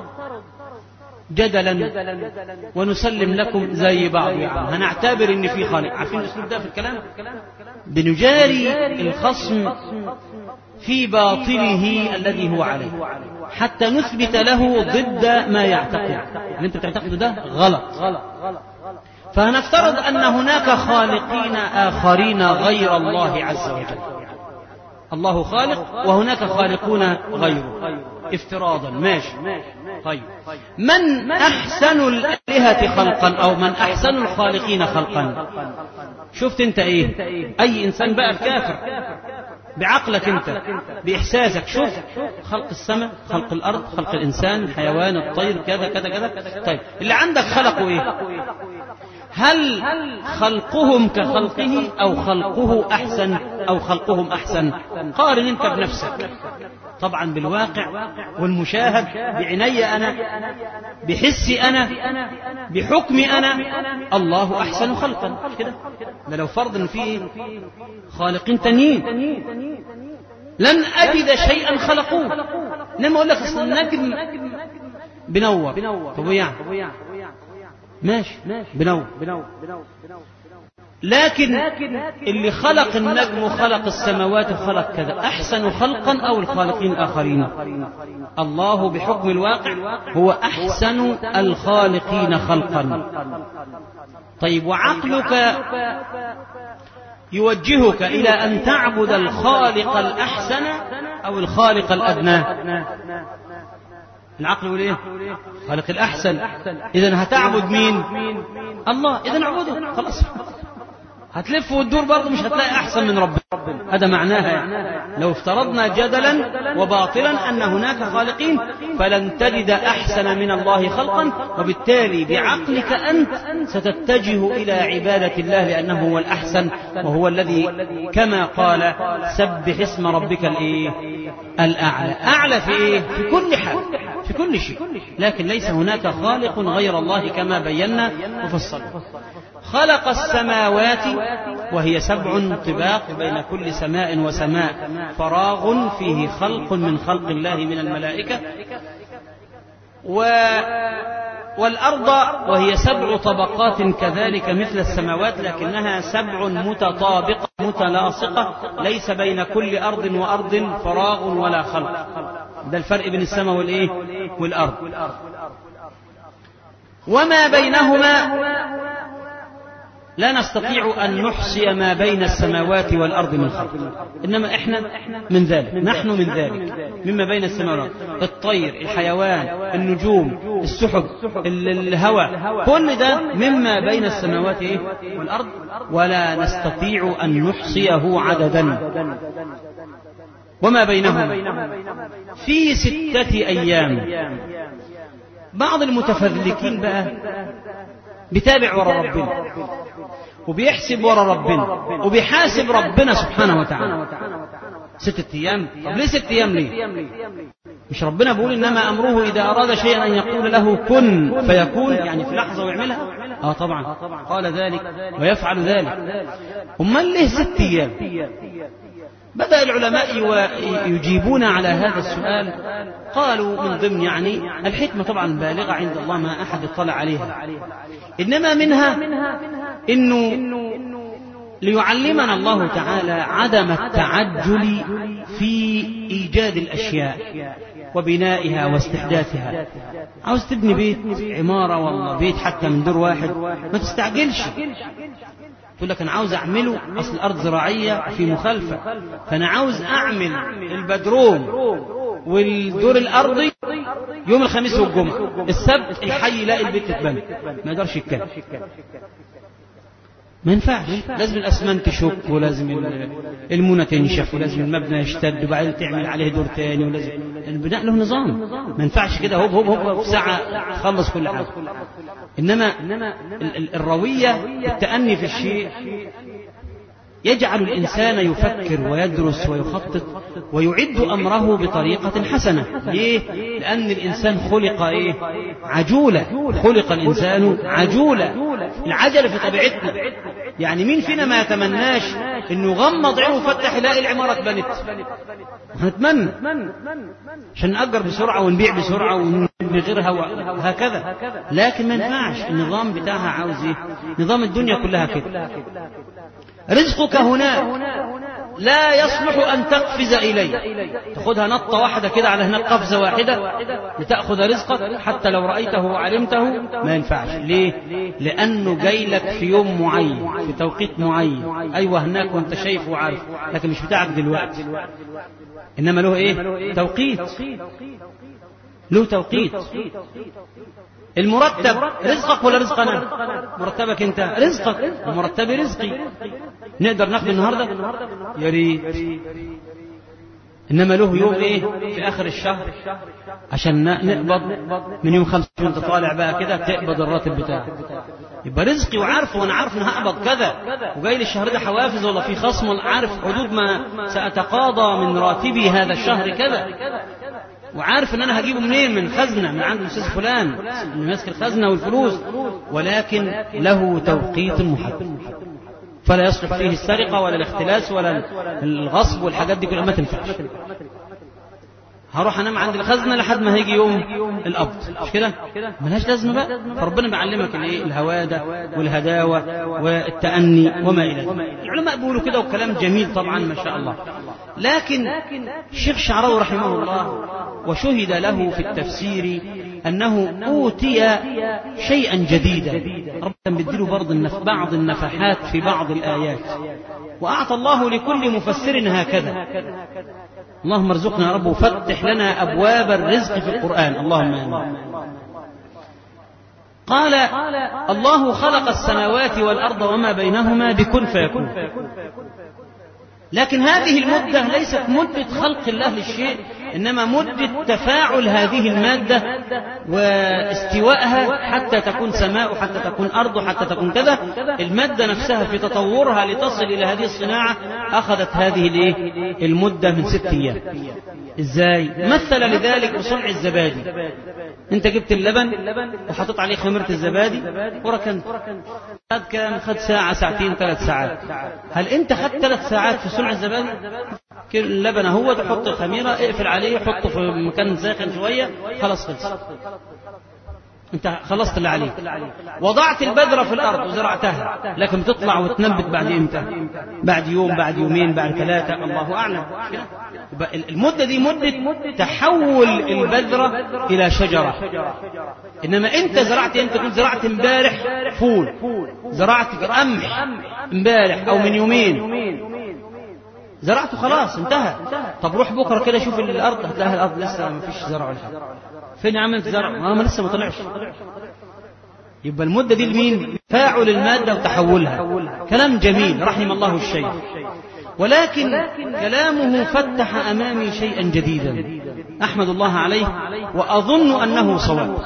جدلا ونسلم لكم زي بعض، يعني هنعتبر ان في خالق. عارفين الاسلوب ده في الكلام؟ بنجاري الخصم في باطله الذي هو عليه حتى نثبت له ضد ما يعتقد. اللي انت بتعتقده ده غلط. فهنفترض أن هناك خالقين آخرين غير الله عز وجل. الله خالق وهناك خالقون غيره افتراضا، ماشي. طيب من أحسن الآلهة خلقا أو من أحسن الخالقين خلقا؟ شفت انت ايه؟ أي إنسان بقى الكافر بعقلك انت بإحساسك، شوف خلق السماء، خلق الأرض، خلق الإنسان، الحيوان، الطير، كذا كذا كذا. طيب اللي عندك خلقوا ايه؟ هل خلقهم كخلقه أو خلقه أحسن أو خلقهم أحسن؟ قارن أنت بنفسك. طبعا بالواقع والمشاهد بعناية أنا، بحسي أنا، بحكمي أنا، الله أحسن خلقا كده. ده لو فرض فيه خالقين تانيين لن أجد شيئا خلقوه. لما أقول لك أصلا النجم بنور، طب يعني ماشي بنور، لكن اللي خلق النجم وخلق السماوات وخلق كذا أحسن خلقا أو الخالقين الآخرين؟ الله بحكم الواقع هو أحسن الخالقين خلقا. طيب وعقلك يوجهك إلى أن تعبد الخالق الأحسن أو الخالق الأدنى؟ العقل يقول ايه؟ خالق الأحسن. إذن هتعبد مين؟ الله. إذن اعبده خلاص. هتلف وتدور برضه مش هتلاقي أحسن من ربنا. هذا معناها يعني. لو افترضنا جدلا وباطلا أن هناك خالقين فلن تجد أحسن من الله خلقا، وبالتالي بعقلك أنت ستتجه إلى عبادة الله لأنه هو الأحسن وهو الذي كما قال سبح اسم ربك الإيه؟ الأعلى. أعلى في إيه؟ في كل حال، في كل شيء. لكن ليس هناك خالق غير الله كما بينا وفصلنا. خلق السماوات وهي سبع طباق بين كل سماء وسماء، فراغ فيه خلق من خلق الله من الملائكة، والأرض وهي سبع طبقات كذلك مثل السماوات، لكنها سبع متطابقة متلاصقة، ليس بين كل أرض وأرض فراغ ولا خلق. ده الفرق بين السماء والإيه؟ والأرض. وما بينهما لا نستطيع أن نحصي ما بين السماوات والأرض من خلق، إنما إحنا من ذلك، نحن من ذلك مما بين السماوات، الطير، الحيوان، النجوم، السحب، الهواء، كل ده مما بين السماوات والأرض، ولا نستطيع أن نحصيه عددا. وما بينهما في ستة أيام. بعض المتفلكين بقى بيتابع ورا ربنا وبيحسب ورا ربنا وبيحاسب ربنا سبحانه وتعالى. ستة أيام؟ طب ليه ستة أيام ليه؟ مش ربنا بيقول إنما أمره إذا أراد شيئا أن يقول له كن فيكون، يعني في لحظة ويعملها؟ آه طبعا قال ذلك ويفعل ذلك. أمال ليه ستة أيام؟ بدأ العلماء يجيبون على هذا السؤال، قالوا من ضمن يعني الحكمة طبعا بالغة عند الله ما أحد اطلع عليها، إنما منها إنه ليعلمنا الله تعالى عدم التعجل في إيجاد الأشياء وبنائها واستحداثها. عاوز تبني بيت، عمارة والله بيت حتى من دور واحد، ما تستعجلش. تقول لك أنا عاوز أعمله، أصل الأرض زراعية في مخالفة، فأنا عاوز أعمل البدروم والدور الأرضي يوم الخميس والجمعة، السبت الحي يلاقي البيت اتبنى، ما يقدرش يتكلم، ما ينفعش. لازم الأسمنت تشك، ولازم المونة تنشف، ولازم المبنى يشتد، وبعدين تعمل عليه دور تاني، ولازم البناء له نظام. ما ينفعش كده هوب هوب هوب في ساعة خلص كل حاجة. إنما الروية التأني في الشيء يجعل الإنسان يفكر ويدرس ويخطط ويعد أمره بطريقة حسنة. ليه؟ لأن الإنسان خلق إيه؟ عجولة. خلق الإنسان عجولة. العجلة في طبيعتنا، يعني مين فينا ما يتمناش إنه غمض عينه وفتح يلاقي العمارة اتبنت؟ هنتمنى عشان نأجر بسرعة ونبيع بسرعة ونبني غيرها وهكذا، لكن ما ينفعش. النظام بتاعها عاوز إيه؟ نظام الدنيا كلها كده. رزقك هناك لا يصلح أن تقفز إليه، تأخذها نطة واحدة كده على هناك، قفزة واحدة لتأخذ رزقك حتى لو رأيته وعلمته، ما ينفعش. ليه؟ لأنه جاي لك في يوم معين في توقيت معين. أيوة هناك وانت شايف وعارف، لكن مش بتاعك دلوقتي، إنما له إيه؟ توقيت، له توقيت. المرتب رزقك ولا رزقنا؟ مرتبك انت رزقك ومرتبي رزقي. نقدر ناخد النهارده؟ يا ريت. انما له يوم ايه؟ في اخر الشهر عشان نقبض من يوم خمسة وانت طالع بقى كده تقبض الراتب بتاعك. يبقى رزقي وعارفه، وانا عارف ان هقبض كذا، وجاي لي الشهر ده حوافز ولا في خصم، عارف حدود ما سأتقاضى من راتبي هذا الشهر كذا، وعارف ان انا هجيبه منين؟ من خزنة، من عند الاستاذ فلان اللي ماسك الخزنة والفلوس، ولكن له توقيت محدد، فلا يصلح فيه السرقة ولا الاختلاس ولا الغصب والحاجات دي كلها، ما تنفعش. هروح انام عند الخزنة لحد ما هيجي يوم القبض، مش كده؟ ملهاش لازمة بقى. فربنا بيعلمك الايه؟ الهوادة والهداوة والتأني وما إلى ذلك. العلماء بيقولوا كده وكلام جميل طبعا ما شاء الله، لكن الشيخ الشعراوي رحمه الله وشهد له في التفسير أنه أوتي شيئا جديدا، ربنا بديله بعض النفحات في بعض الآيات، وأعطى الله لكل مفسر هكذا. اللهم ارزقنا يا رب وفتح لنا أبواب الرزق في القرآن، اللهم آمين. قال الله خلق السماوات والأرض وما بينهما بكن فيكون، لكن هذه المدة ليست مدة خلق الله للشيء، إنما مدة تفاعل هذه المادة واستوائها حتى تكون سماء، حتى تكون أرض، حتى تكون كذا. المادة نفسها في تطورها لتصل إلى هذه الصناعة أخذت هذه المدة من ست أيام. إزاي؟ مثل لذلك بصنع الزبادي. أنت جبت اللبن وحطيت عليه خميرة الزبادي وركنت، خد كام؟ خد ساعة، ساعتين، ثلاث ساعات. هل أنت خدت ثلاث ساعات في صنع الزبادي؟ اللبن هو تحط الخميرة، اقفل عليه، حطه في مكان ساخن شوية، خلاص خلص. انت خلصت اللي عليك. وضعت البذرة في الأرض وزرعتها، لكن بتطلع وتنبت بعد امتى؟ بعد يوم، بعد يومين، بعد ثلاثة، الله أعلم. المدة دي مدة تحول البذرة إلى شجرة. إنما أنت زرعت، أنت كنت زرعت امبارح فول، زرعت قمح امبارح أو من يومين، زرعته خلاص انتهى. طب روح بكرة كده شوف الأرض، هتلاقي الأرض لسه ما فيش زرع ولا حاجة. فين عملت زرع؟ ما لسه ما طلعش. يبقى المدة دي لمين؟ تفاعل المادة وتحولها. كلام جميل رحم الله الشيخ، ولكن كلامه فتح أمامي شيئا جديدا أحمد الله عليه وأظن أنه صواب.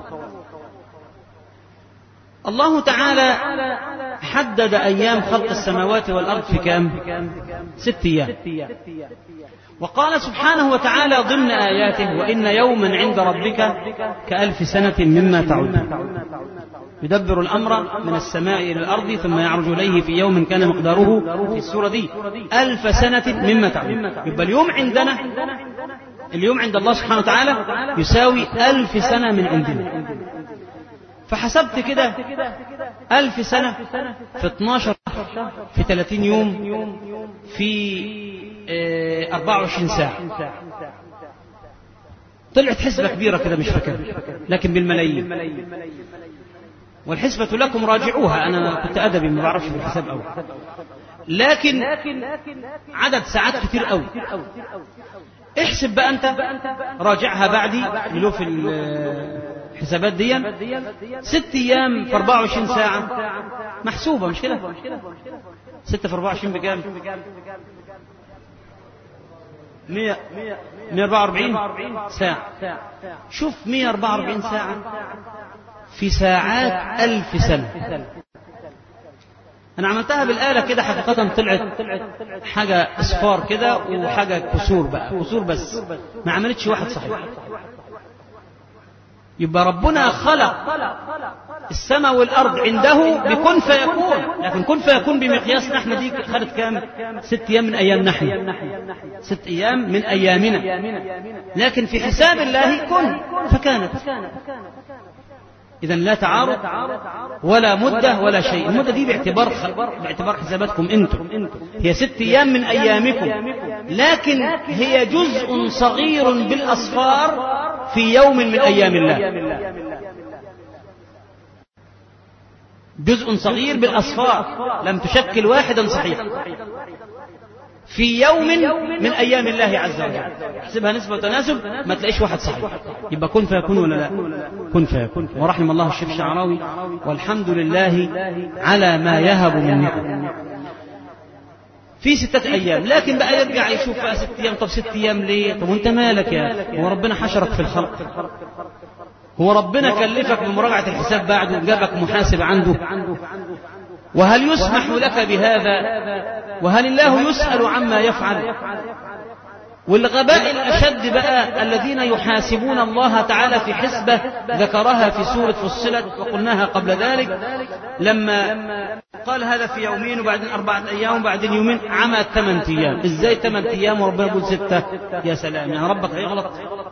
الله تعالى حدد أيام خلق السماوات والأرض في كام؟ ست أيام. وقال سبحانه وتعالى ضمن آياته: وإن يوما عند ربك كألف سنة مما تعدون. يدبر الأمر من السماء إلى الأرض ثم يعرج إليه في يوم كان مقداره في السورة دي ألف سنة مما تعدون. يبقى اليوم عندنا، اليوم عند الله سبحانه وتعالى يساوي ألف سنة من عندنا. فحسبت كده ألف سنة في اثناشر في ثلاثين يوم في أربعة وعشرين ساعة، طلعت حسبة كبيرة كده مش فاكر، لكن بالملايين. والحسبة لكم راجعوها، أنا كنت أدبي ما بعرفش بالحساب أوي، لكن عدد ساعات كتير أوي. احسب بقى أنت، راجعها بعدي له في الحسابات دي، ست أيام في أربعة وعشرين ساعة محسوبة، مش كده؟ ستة في أربعة وعشرين بكام؟ مية مية أربعة وأربعين ساعة. شوف مية أربعة وأربعين ساعة في ساعات ألف سنة. أنا عملتها بالآلة كده، حقيقة طلعت حاجة أصفار كده وحاجة كسور بقى، كسور بس ما عملتش واحد صحيح. يبقى ربنا خلق السماء والأرض عنده بكن فيكون، لكن كن فيكون بمقياسنا احنا دي خدت كام؟ ست أيام من أيامنا احنا، ست أيام من أيامنا، لكن في حساب الله كن فكانت. إذن لا تعارض ولا مدة ولا شيء. المدة دي باعتبار باعتبار حساباتكم أنتم، هي ست أيام من أيامكم، لكن هي جزء صغير بالأصفار في يوم من أيام الله، جزء صغير بالأصفار لم تشكل واحدا صحيح في يوم من أيام الله عز وجل. احسبها نسبة وتناسب ما تلاقيش واحد صحيح. يبقى كن فيكون ولا لا؟ كن فيكون. ورحم الله الشيخ الشعراوي، والحمد لله على ما يهب من نعم في ستة أيام. لكن بقى يرجع يشوف بقى ست أيام، طب ست أيام ليه؟ طب وانت مالك يا أخي؟ هو ربنا حشرك في الخلق؟ هو ربنا كلفك بمراجعة الحساب بعده وجابك محاسب عنده؟ وهل يسمح لك بهذا؟ وهل الله يسأل عما يفعل؟ والغباء الأشد بقى الذين يحاسبون الله تعالى في حسبة ذكرها في سورة فصلت وقلناها قبل ذلك، لما قال هذا في يومين وبعدين أربعة أيام وبعدين يومين، عمى ثمان أيام. إزاي ثمان أيام وربنا يقول ستة؟ يا سلام، يا ربك هيغلط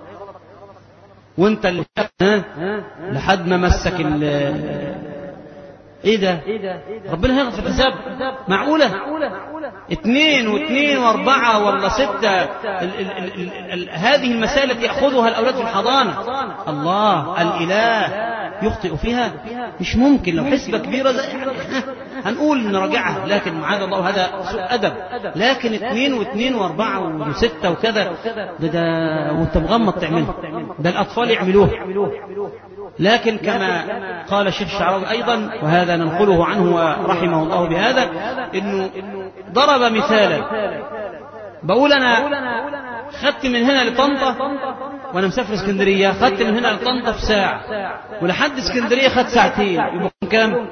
وانت اللي لحد ما مسك ال ايه ده؟ ربنا هيغلط في الحساب؟ معقولة؟ اثنين واثنين واربعة ولا ستة، ال ال ال ال ال هذه المسائل التي يأخذها الأولاد في الحضانة، الله الإله يخطئ فيها؟ مش ممكن. لو حسبة كبيرة زي هنقول نراجعها، لكن معاذ الله هذا سوء أدب. لكن اثنين واثنين واربعة وستة وكذا، ده ده وانت مغمض تعملها، ده الأطفال يعملوها. لكن كما قال الشيخ الشعراوي أيضا، وهذا ننقله عنه ورحمه الله بهذا، إنه ضرب مثالا. بقول أنا خدت من هنا لطنطا وأنا مسافر اسكندرية، خدت من هنا لطنطا في ساعة، ولحد اسكندرية خدت ساعتين، يبقى كام؟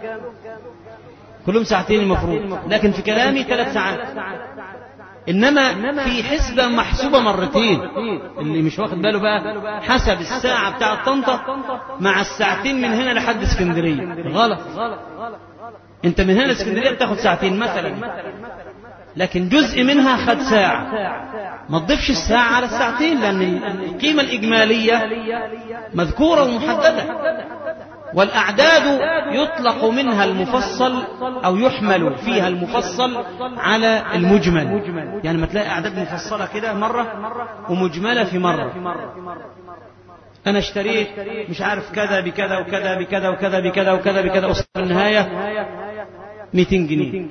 كلهم ساعتين المفروض، لكن في كلامي ثلاث ساعات. إنما في حسبة محسوبة مرتين. اللي مش واخد باله بقى حسب الساعة بتاعة طنطا مع الساعتين من هنا لحد اسكندرية، غلط. انت من هنا لاسكندرية بتاخد ساعتين مثلا، لكن جزء منها خد ساعة، ما تضيفش الساعة على الساعتين، لأن القيمة الإجمالية مذكورة ومحددة. والأعداد يطلق منها المفصل أو يحمل فيها المفصل على المجمل، يعني ما تلاقي أعداد مفصلة كده مرة ومجملة في مرة. أنا اشتريت مش عارف كذا بكذا وكذا بكذا وكذا بكذا وكذا بكذا وصل في النهاية مئتين جنيه.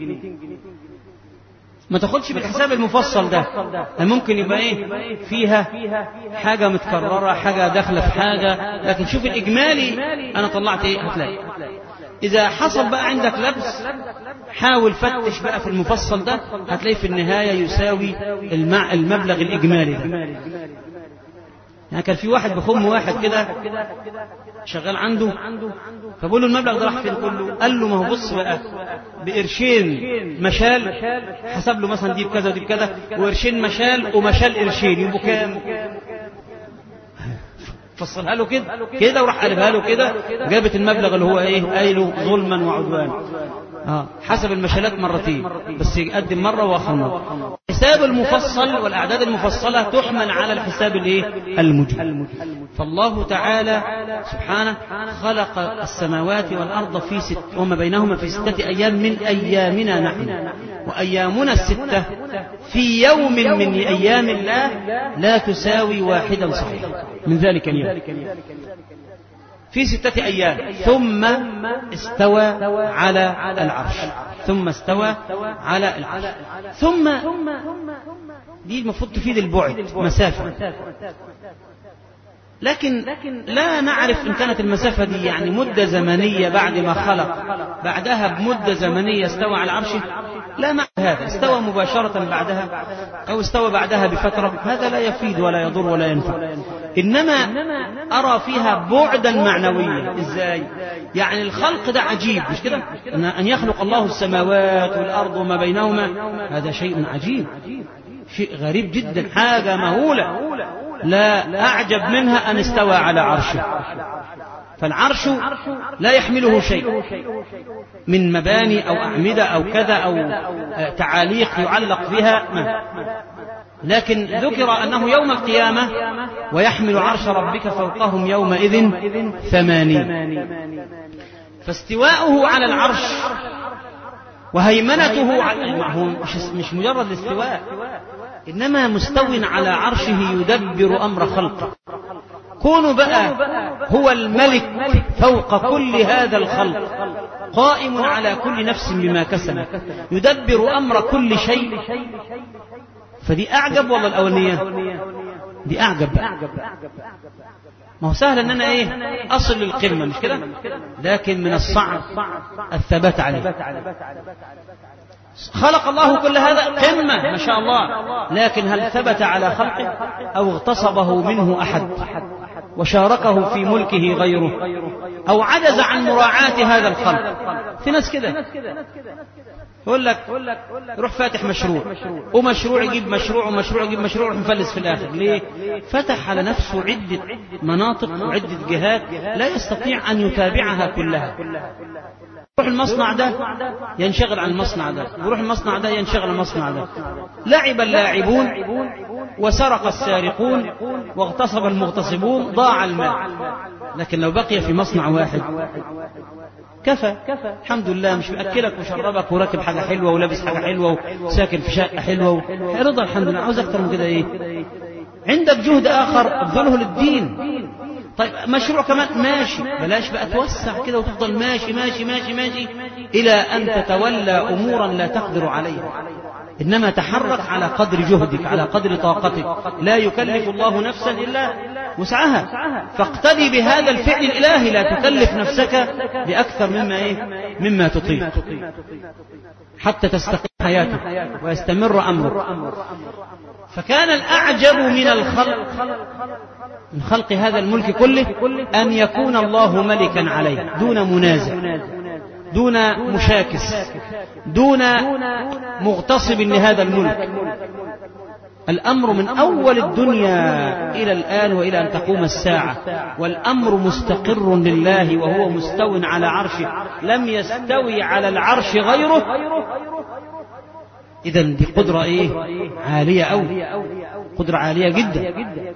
ما تاخدش بالحساب المفصل ده، ممكن يبقى ايه فيها حاجة متكررة، حاجة داخلة في حاجة، لكن شوف الإجمالي أنا طلعت ايه هتلاقي. إذا حصل بقى عندك لبس حاول فتش بقى في المفصل ده، هتلاقي في النهاية يساوي المع... المبلغ الإجمالي ده. يعني كان في واحد بخم واحد كده شغال عنده، فبقول له المبلغ ده راح فين كله؟ قال له ما هو بص بقى بقرشين مشال، حسب له مثلا دي بكذا ودي بكذا، وقرشين مشال ومشال قرشين يبقوا كام؟ فصلها له كده كده وراح قلبها له كده، جابت المبلغ اللي هو ايه قايله ظلما وعدوانا. اه حسب المشالات مرتين بس يقدم مرة واخر مرة. حساب المفصل والأعداد المفصلة تحمل على الحساب الايه المجمل. فالله تعالى سبحانه خلق السماوات والأرض في ست وما بينهما في ستة أيام من أيامنا نحن، وأيامنا الستة في يوم من أيام الله لا تساوي واحدا صحيح من ذلك اليوم في ستة أيام. ثم استوى على العرش، ثم استوى على العرش. ثم دي المفروض تفيد البعد، مسافة، لكن لا نعرف إن كانت المسافة دي يعني مدة زمنية بعد ما خلق بعدها بمدة زمنية استوى على العرش، لا معنى هذا. استوى مباشرة بعدها أو استوى بعدها بفترة، هذا لا يفيد ولا يضر ولا ينفع. إنما أرى فيها بعدا معنويا. إزاي؟ يعني الخلق ده عجيب مش كده؟ أن يخلق الله السماوات والأرض وما بينهما هذا شيء عجيب، شيء غريب جدا، حاجة مهولة لا أعجب منها أن استوى على عرشه. فالعرش لا يحمله شيء من مباني أو أعمدة أو كذا أو تعاليق يعلق بها ما. لكن ذكر أنه يوم القيامة ويحمل عرش ربك فوقهم يومئذ ثمانين. فاستواؤه على العرش وهيمنته هو مش مجرد الاستواء، إنما مستو على عرشه يدبر أمر خلقه. كونه بقى هو الملك فوق كل هذا الخلق، قائم على كل نفس بما كسبت، يدبر أمر كل شيء. فدي أعجب والله الأولية دي أعجب بقى. ما هو سهل أن أنا إيه أصل للقمة مش كده، لكن من الصعب الثبات عليه. خلق الله كل هذا قمة ما شاء الله، لكن هل ثبت على خلقه أو اغتصبه منه أحد وشاركه في ملكه غيره أو عجز عن مراعاة هذا الخلق؟ في ناس كده يقول لك روح فاتح مشروع ومشروع يجيب مشروع ومشروع يجيب مشروع وروح مفلس في الآخر. ليه؟ فتح على نفسه عدة مناطق وعدة جهات لا يستطيع أن يتابعها كلها. يروح المصنع ده ينشغل عن المصنع ده، يروح المصنع ده ينشغل عن المصنع ده. لعب اللاعبون وسرق السارقون واغتصب المغتصبون، ضاع المال. لكن لو بقي في مصنع واحد كفى، الحمد لله، مش مأكلك وشربك وراكب حاجة حلوة ولابس حاجة حلوة وساكن في شقة حلوة، رضا الحمد لله. عاوز أكتر من كده إيه؟ عندك جهد آخر ابذله للدين. طيب مشروع كمان ماشي، بلاش بقى توسع كده وتفضل ماشي ماشي ماشي ماشي إلى أن تتولى أمورا لا تقدر عليها. إنما تحرك على قدر جهدك، على قدر طاقتك، لا يكلف الله نفسا إلا وسعها. فاقتدي بهذا الفعل الإلهي، لا تكلف نفسك بأكثر مما إيه مما تطيق حتى تستقيم حياتك ويستمر أمرك. فكان الأعجب من الخلق من خلق هذا الملك كله أن يكون الله ملكا عليه دون منازع، دون مشاكس، دون مغتصب لهذا الملك. الأمر من أول الدنيا إلى الآن وإلى أن تقوم الساعة، والأمر مستقر لله وهو مستو على عرشه. لم يستوي على العرش غيره إذن دي قدرة إيه؟ عالية أوي، قدرة عالية جدا.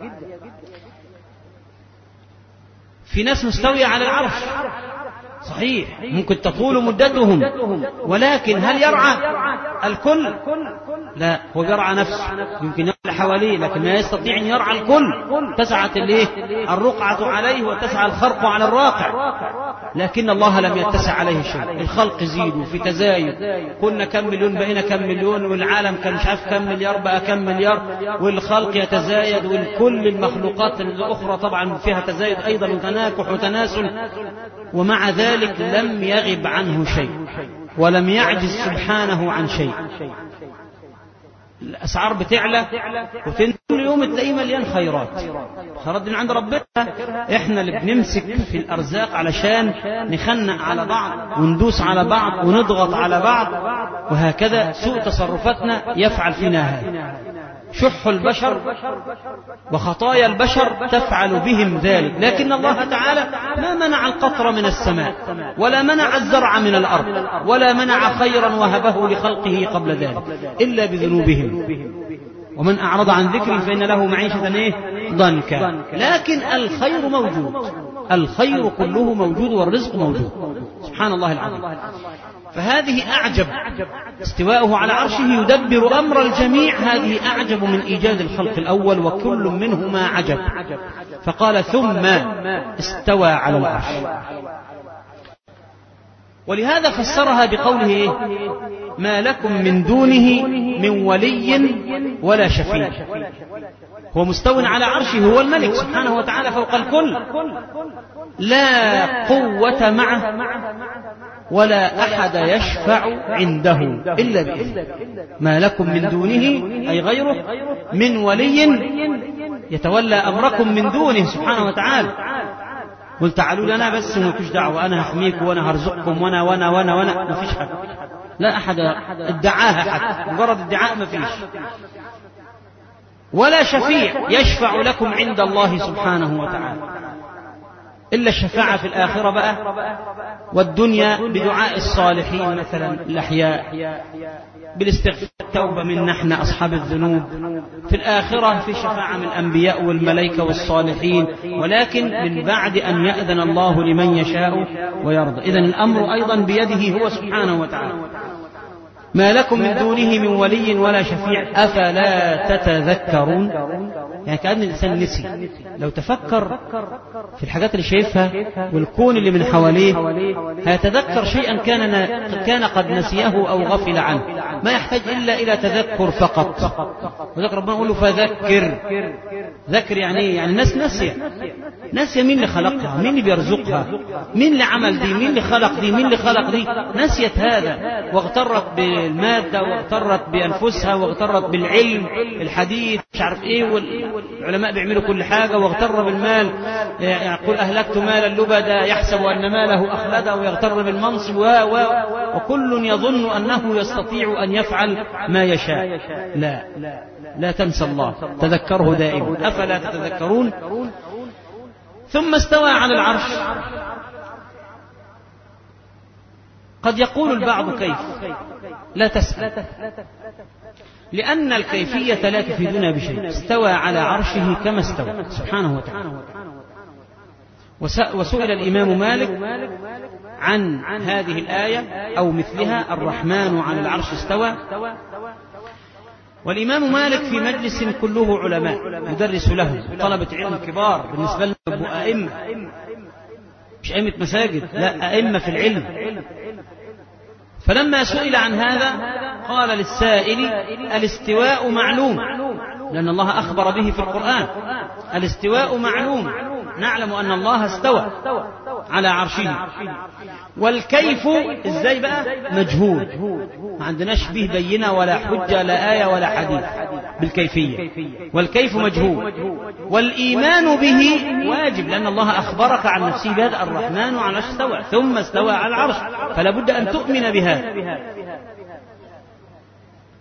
في ناس مستوية على العرش صحيح، ممكن تطول مدتهم، ولكن هل يرعى الكل؟ لا، هو يرعى نفسه، يمكن يرعى حواليه، لكن ما يستطيع أن يرعى الكل. اتسعت الايه الرقعة عليه واتسع الخرق على الراقع، لكن الله لم يتسع عليه شيء. الخلق يزيدوا في تزايد، كنا كم مليون بقينا كم مليون، والعالم كان مش عارف كم مليار بقى كم مليار، والخلق يتزايد، وكل المخلوقات الأخرى طبعا فيها تزايد أيضا وتناكح وتناسل، ومع ذلك لم يغب عنه شيء ولم يعجز سبحانه عن شيء. الأسعار بتعلى وكل يوم تلاقيه مليان خيرات، خيرات من عند ربنا. احنا اللي بنمسك في الأرزاق علشان نخنق على بعض وندوس على بعض ونضغط على بعض، وهكذا سوء تصرفاتنا يفعل فينا هذا. شح البشر وخطايا البشر تفعل بهم ذلك، لكن الله تعالى ما منع القطر من السماء ولا منع الزرع من الأرض ولا منع خيرا وهبه لخلقه قبل ذلك إلا بذنوبهم. ومن أعرض عن ذكري فإن له معيشة إيه؟ ضنكا. لكن الخير موجود، الخير كله موجود والرزق موجود، سبحان الله العظيم. فهذه أعجب، استواؤه على عرشه يدبر أمر الجميع، هذه أعجب من إيجاد الخلق الأول، وكل منهما عجب. فقال ثم استوى على العرش، ولهذا فسرها بقوله إيه؟ ما لكم من دونه من ولي ولا شفيع. هو مستو على عرشه، هو الملك سبحانه وتعالى فوق الكل، لا قوة معه ولا أحد يشفع عنده إلا بإذنه. ما لكم من دونه أي غيره من ولي يتولى أمركم من دونه سبحانه وتعالى. قل تعالوا لنا بس مفيش دعوة، أنا هحميكم وأنا هرزقكم وأنا وأنا وأنا وأنا مفيش حد، لا أحد ادعاها، حتى مجرد ادعاء مفيش. ولا شفيع يشفع لكم عند الله سبحانه وتعالى إلا الشفاعة في الآخرة بقى، والدنيا بدعاء الصالحين مثلا الأحياء، بالاستغفار التوبة من نحن أصحاب الذنوب. في الآخرة في شفاعة من الأنبياء والملائكة والصالحين، ولكن من بعد أن يأذن الله لمن يشاء ويرضى. إذن الأمر أيضا بيده هو سبحانه وتعالى. ما لكم من دونه من ولي ولا شفيع أفلا تتذكرون. يعني كأن الإنسان نسي، لو تفكر في الحاجات اللي شايفها والكون اللي من حواليه هيتذكر شيئا كان كان قد نسيه أو غفل عنه، ما يحتاج إلا إلى تذكر فقط. وذكر ربنا يقول له فذكر. ذكر يعني إيه؟ يعني الناس ناسية، ناسية مين اللي خلقها، مين اللي بيرزقها، مين اللي عمل دي، مين اللي خلق دي، مين اللي خلق دي، نسيت هذا، واغترت بالمادة واغترت بأنفسها واغترت بالعلم الحديث مش عارف إيه، والعلماء بيعملوا كل حاجة، واغتر بالمال، يقول أهلكت مالا لبدا يحسب أن ماله أخلده، ويغتر بالمنصب، و و وكل يظن أنه يستطيع أن يفعل ما يشاء. لا لا تنسى الله، تذكره دائما. أفلا تتذكرون. ثم استوى على العرش. قد يقول البعض كيف؟ لا تسأل، لأن الكيفية لا تفيدنا بشيء. استوى على عرشه كما استوى سبحانه وتعالى. وسئل الإمام مالك عن هذه الآية أو مثلها: الرحمن على العرش استوى. والإمام مالك في مجلس كله علماء يدرس له طلبة علم كبار، بالنسبة له أئمة، مش أئمة مساجد، لا أئمة في العلم. فلما سئل عن هذا قال للسائل: الاستواء معلوم، لأن الله أخبر به في القرآن. الاستواء معلوم، نعلم أن الله استوى على عرشه. والكيف إزاي بقى؟ مجهول، ما عندناش به بينة ولا حجة، لا آية ولا حديث بالكيفية. والكيف مجهول. والإيمان به واجب، لأن الله أخبرك عن نفسه بهذا: الرحمن على العرش استوى ثم استوى على العرش، فلا بد أن تؤمن بهذا.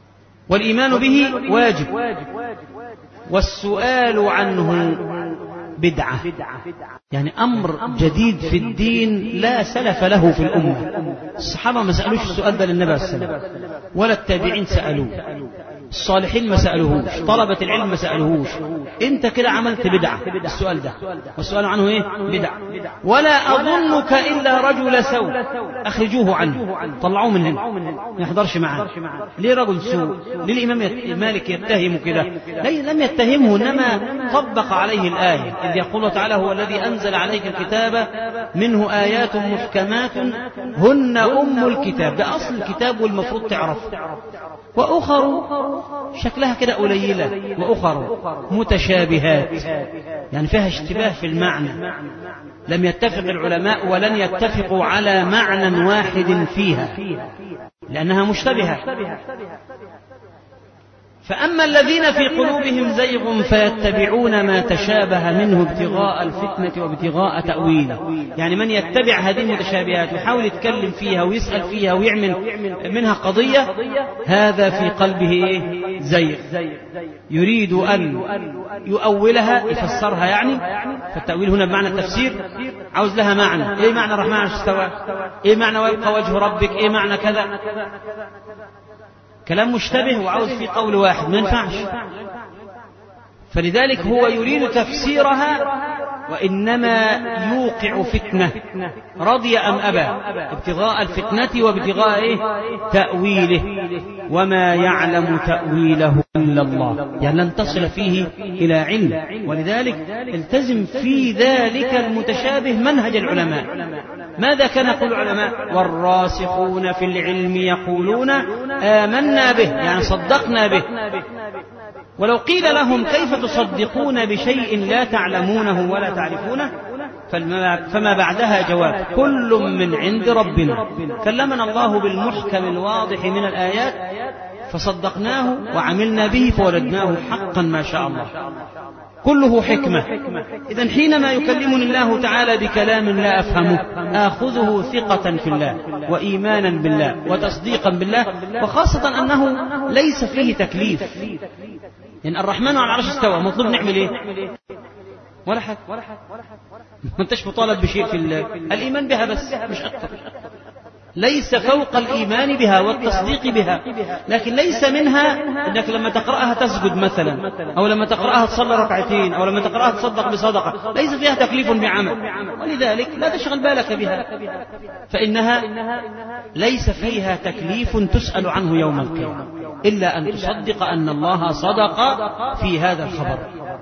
والإيمان به واجب. والسؤال عنه بدعة، يعني أمر جديد في الدين لا سلف له في الأمة. الصحابة ما سألوش السؤال ده للنبي صلى الله عليه وسلم، ولا التابعين سألوه، الصالحين ما سألوهوش، طلبة العلم ما سألوهوش. انت كده عملت بدعة السؤال ده، والسؤال عنه ايه؟ بدعة. ولا أظنك إلا رجل سوء، أخرجوه عنه، طلعوه من هنا، ما يحضرش معاه. ليه رجل سوء؟ ليه الإمام مالك يتهم كده؟ لم يتهمه، إنما طبق عليه الآية إذ يقول تعالى هو الذي أنزل عليك الكتاب منه آيات محكمات هن أم الكتاب، ده أصل الكتاب والمفروض تعرف، وأخر شكلها كده قليلة، وأخر متشابهات، يعني فيها اشتباه في المعنى، لم يتفق العلماء ولن يتفقوا على معنى واحد فيها لأنها مشتبهة. فأما الذين في قلوبهم زيغ فيتبعون ما تشابه منه ابتغاء الفتنة وابتغاء تأويله، يعني من يتبع هذه المتشابهات ويحاول يتكلم فيها ويسأل فيها ويعمل منها قضية، هذا في قلبه إيه؟ زيغ، يريد أن يؤولها يفسرها، يعني فالتأويل هنا بمعنى التفسير، عاوز لها معنى، إيه معنى الرحمن على استوى، إيه معنى ويبقى وجه ربك، إيه معنى كذا، كلام مشتبه وعاوز فيه قول واحد، ما ينفعش. فلذلك هو يريد تفسيرها، وإنما يوقع فتنة، رضي أم أبى، ابتغاء الفتنة وابتغاء إيه؟ تأويله، وما يعلم تأويله إلا الله، يعني لن تصل فيه إلى علم. ولذلك التزم في ذلك المتشابه منهج العلماء. ماذا كان يقول العلماء؟ والراسخون في العلم يقولون آمنا به، يعني صدقنا به. ولو قيل لهم كيف تصدقون بشيء لا تعلمونه ولا تعرفونه، فما بعدها جواب كل من عند ربنا، كلمنا الله بالمحكم الواضح من الآيات فصدقناه وعملنا به فوجدناه حقا ما شاء الله، كله حكمة. إذن حينما يكلمني الله تعالى بكلام لا أفهمه آخذه ثقة في الله وإيمانا بالله وتصديقا بالله، وخاصة أنه ليس فيه تكليف. إن الرحمن على العرش استوى، مطلوب نعمل إيه؟ ولا حاجة، ما انتش مطالب بشيء في الإيمان بها بس، مش أكثر. ليس فوق الإيمان بها والتصديق بها، لكن ليس منها أنك لما تقرأها تسجد مثلا، أو لما تقرأها تصلي ركعتين، أو لما تقرأها تصدق بصدقة، ليس فيها تكليف بعمل، ولذلك لا تشغل بالك بها، فإنها ليس فيها تكليف تسأل عنه يوم القيامة، إلا أن تصدق أن الله صدق في هذا الخبر.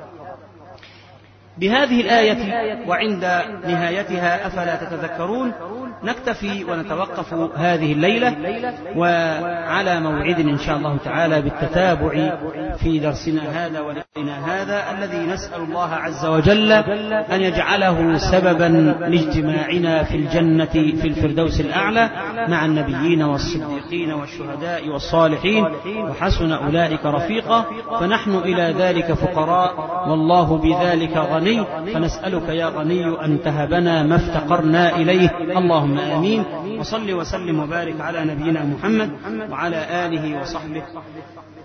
بهذه الآية وعند نهايتها أفلا تتذكرون نكتفي ونتوقف هذه الليلة، وعلى موعد إن شاء الله تعالى بالتتابع في درسنا هذا ولقائنا هذا الذي نسأل الله عز وجل أن يجعله سببا لاجتماعنا في الجنة في الفردوس الأعلى مع النبيين والصديقين والشهداء والصالحين، وحسن أولئك رفيقا. فنحن إلى ذلك فقراء والله بذلك غني، فنسألك يا غني أن تهبنا ما افتقرنا إليه، اللهم آمين. وصل وسلم وبارك على نبينا محمد وعلى آله وصحبه.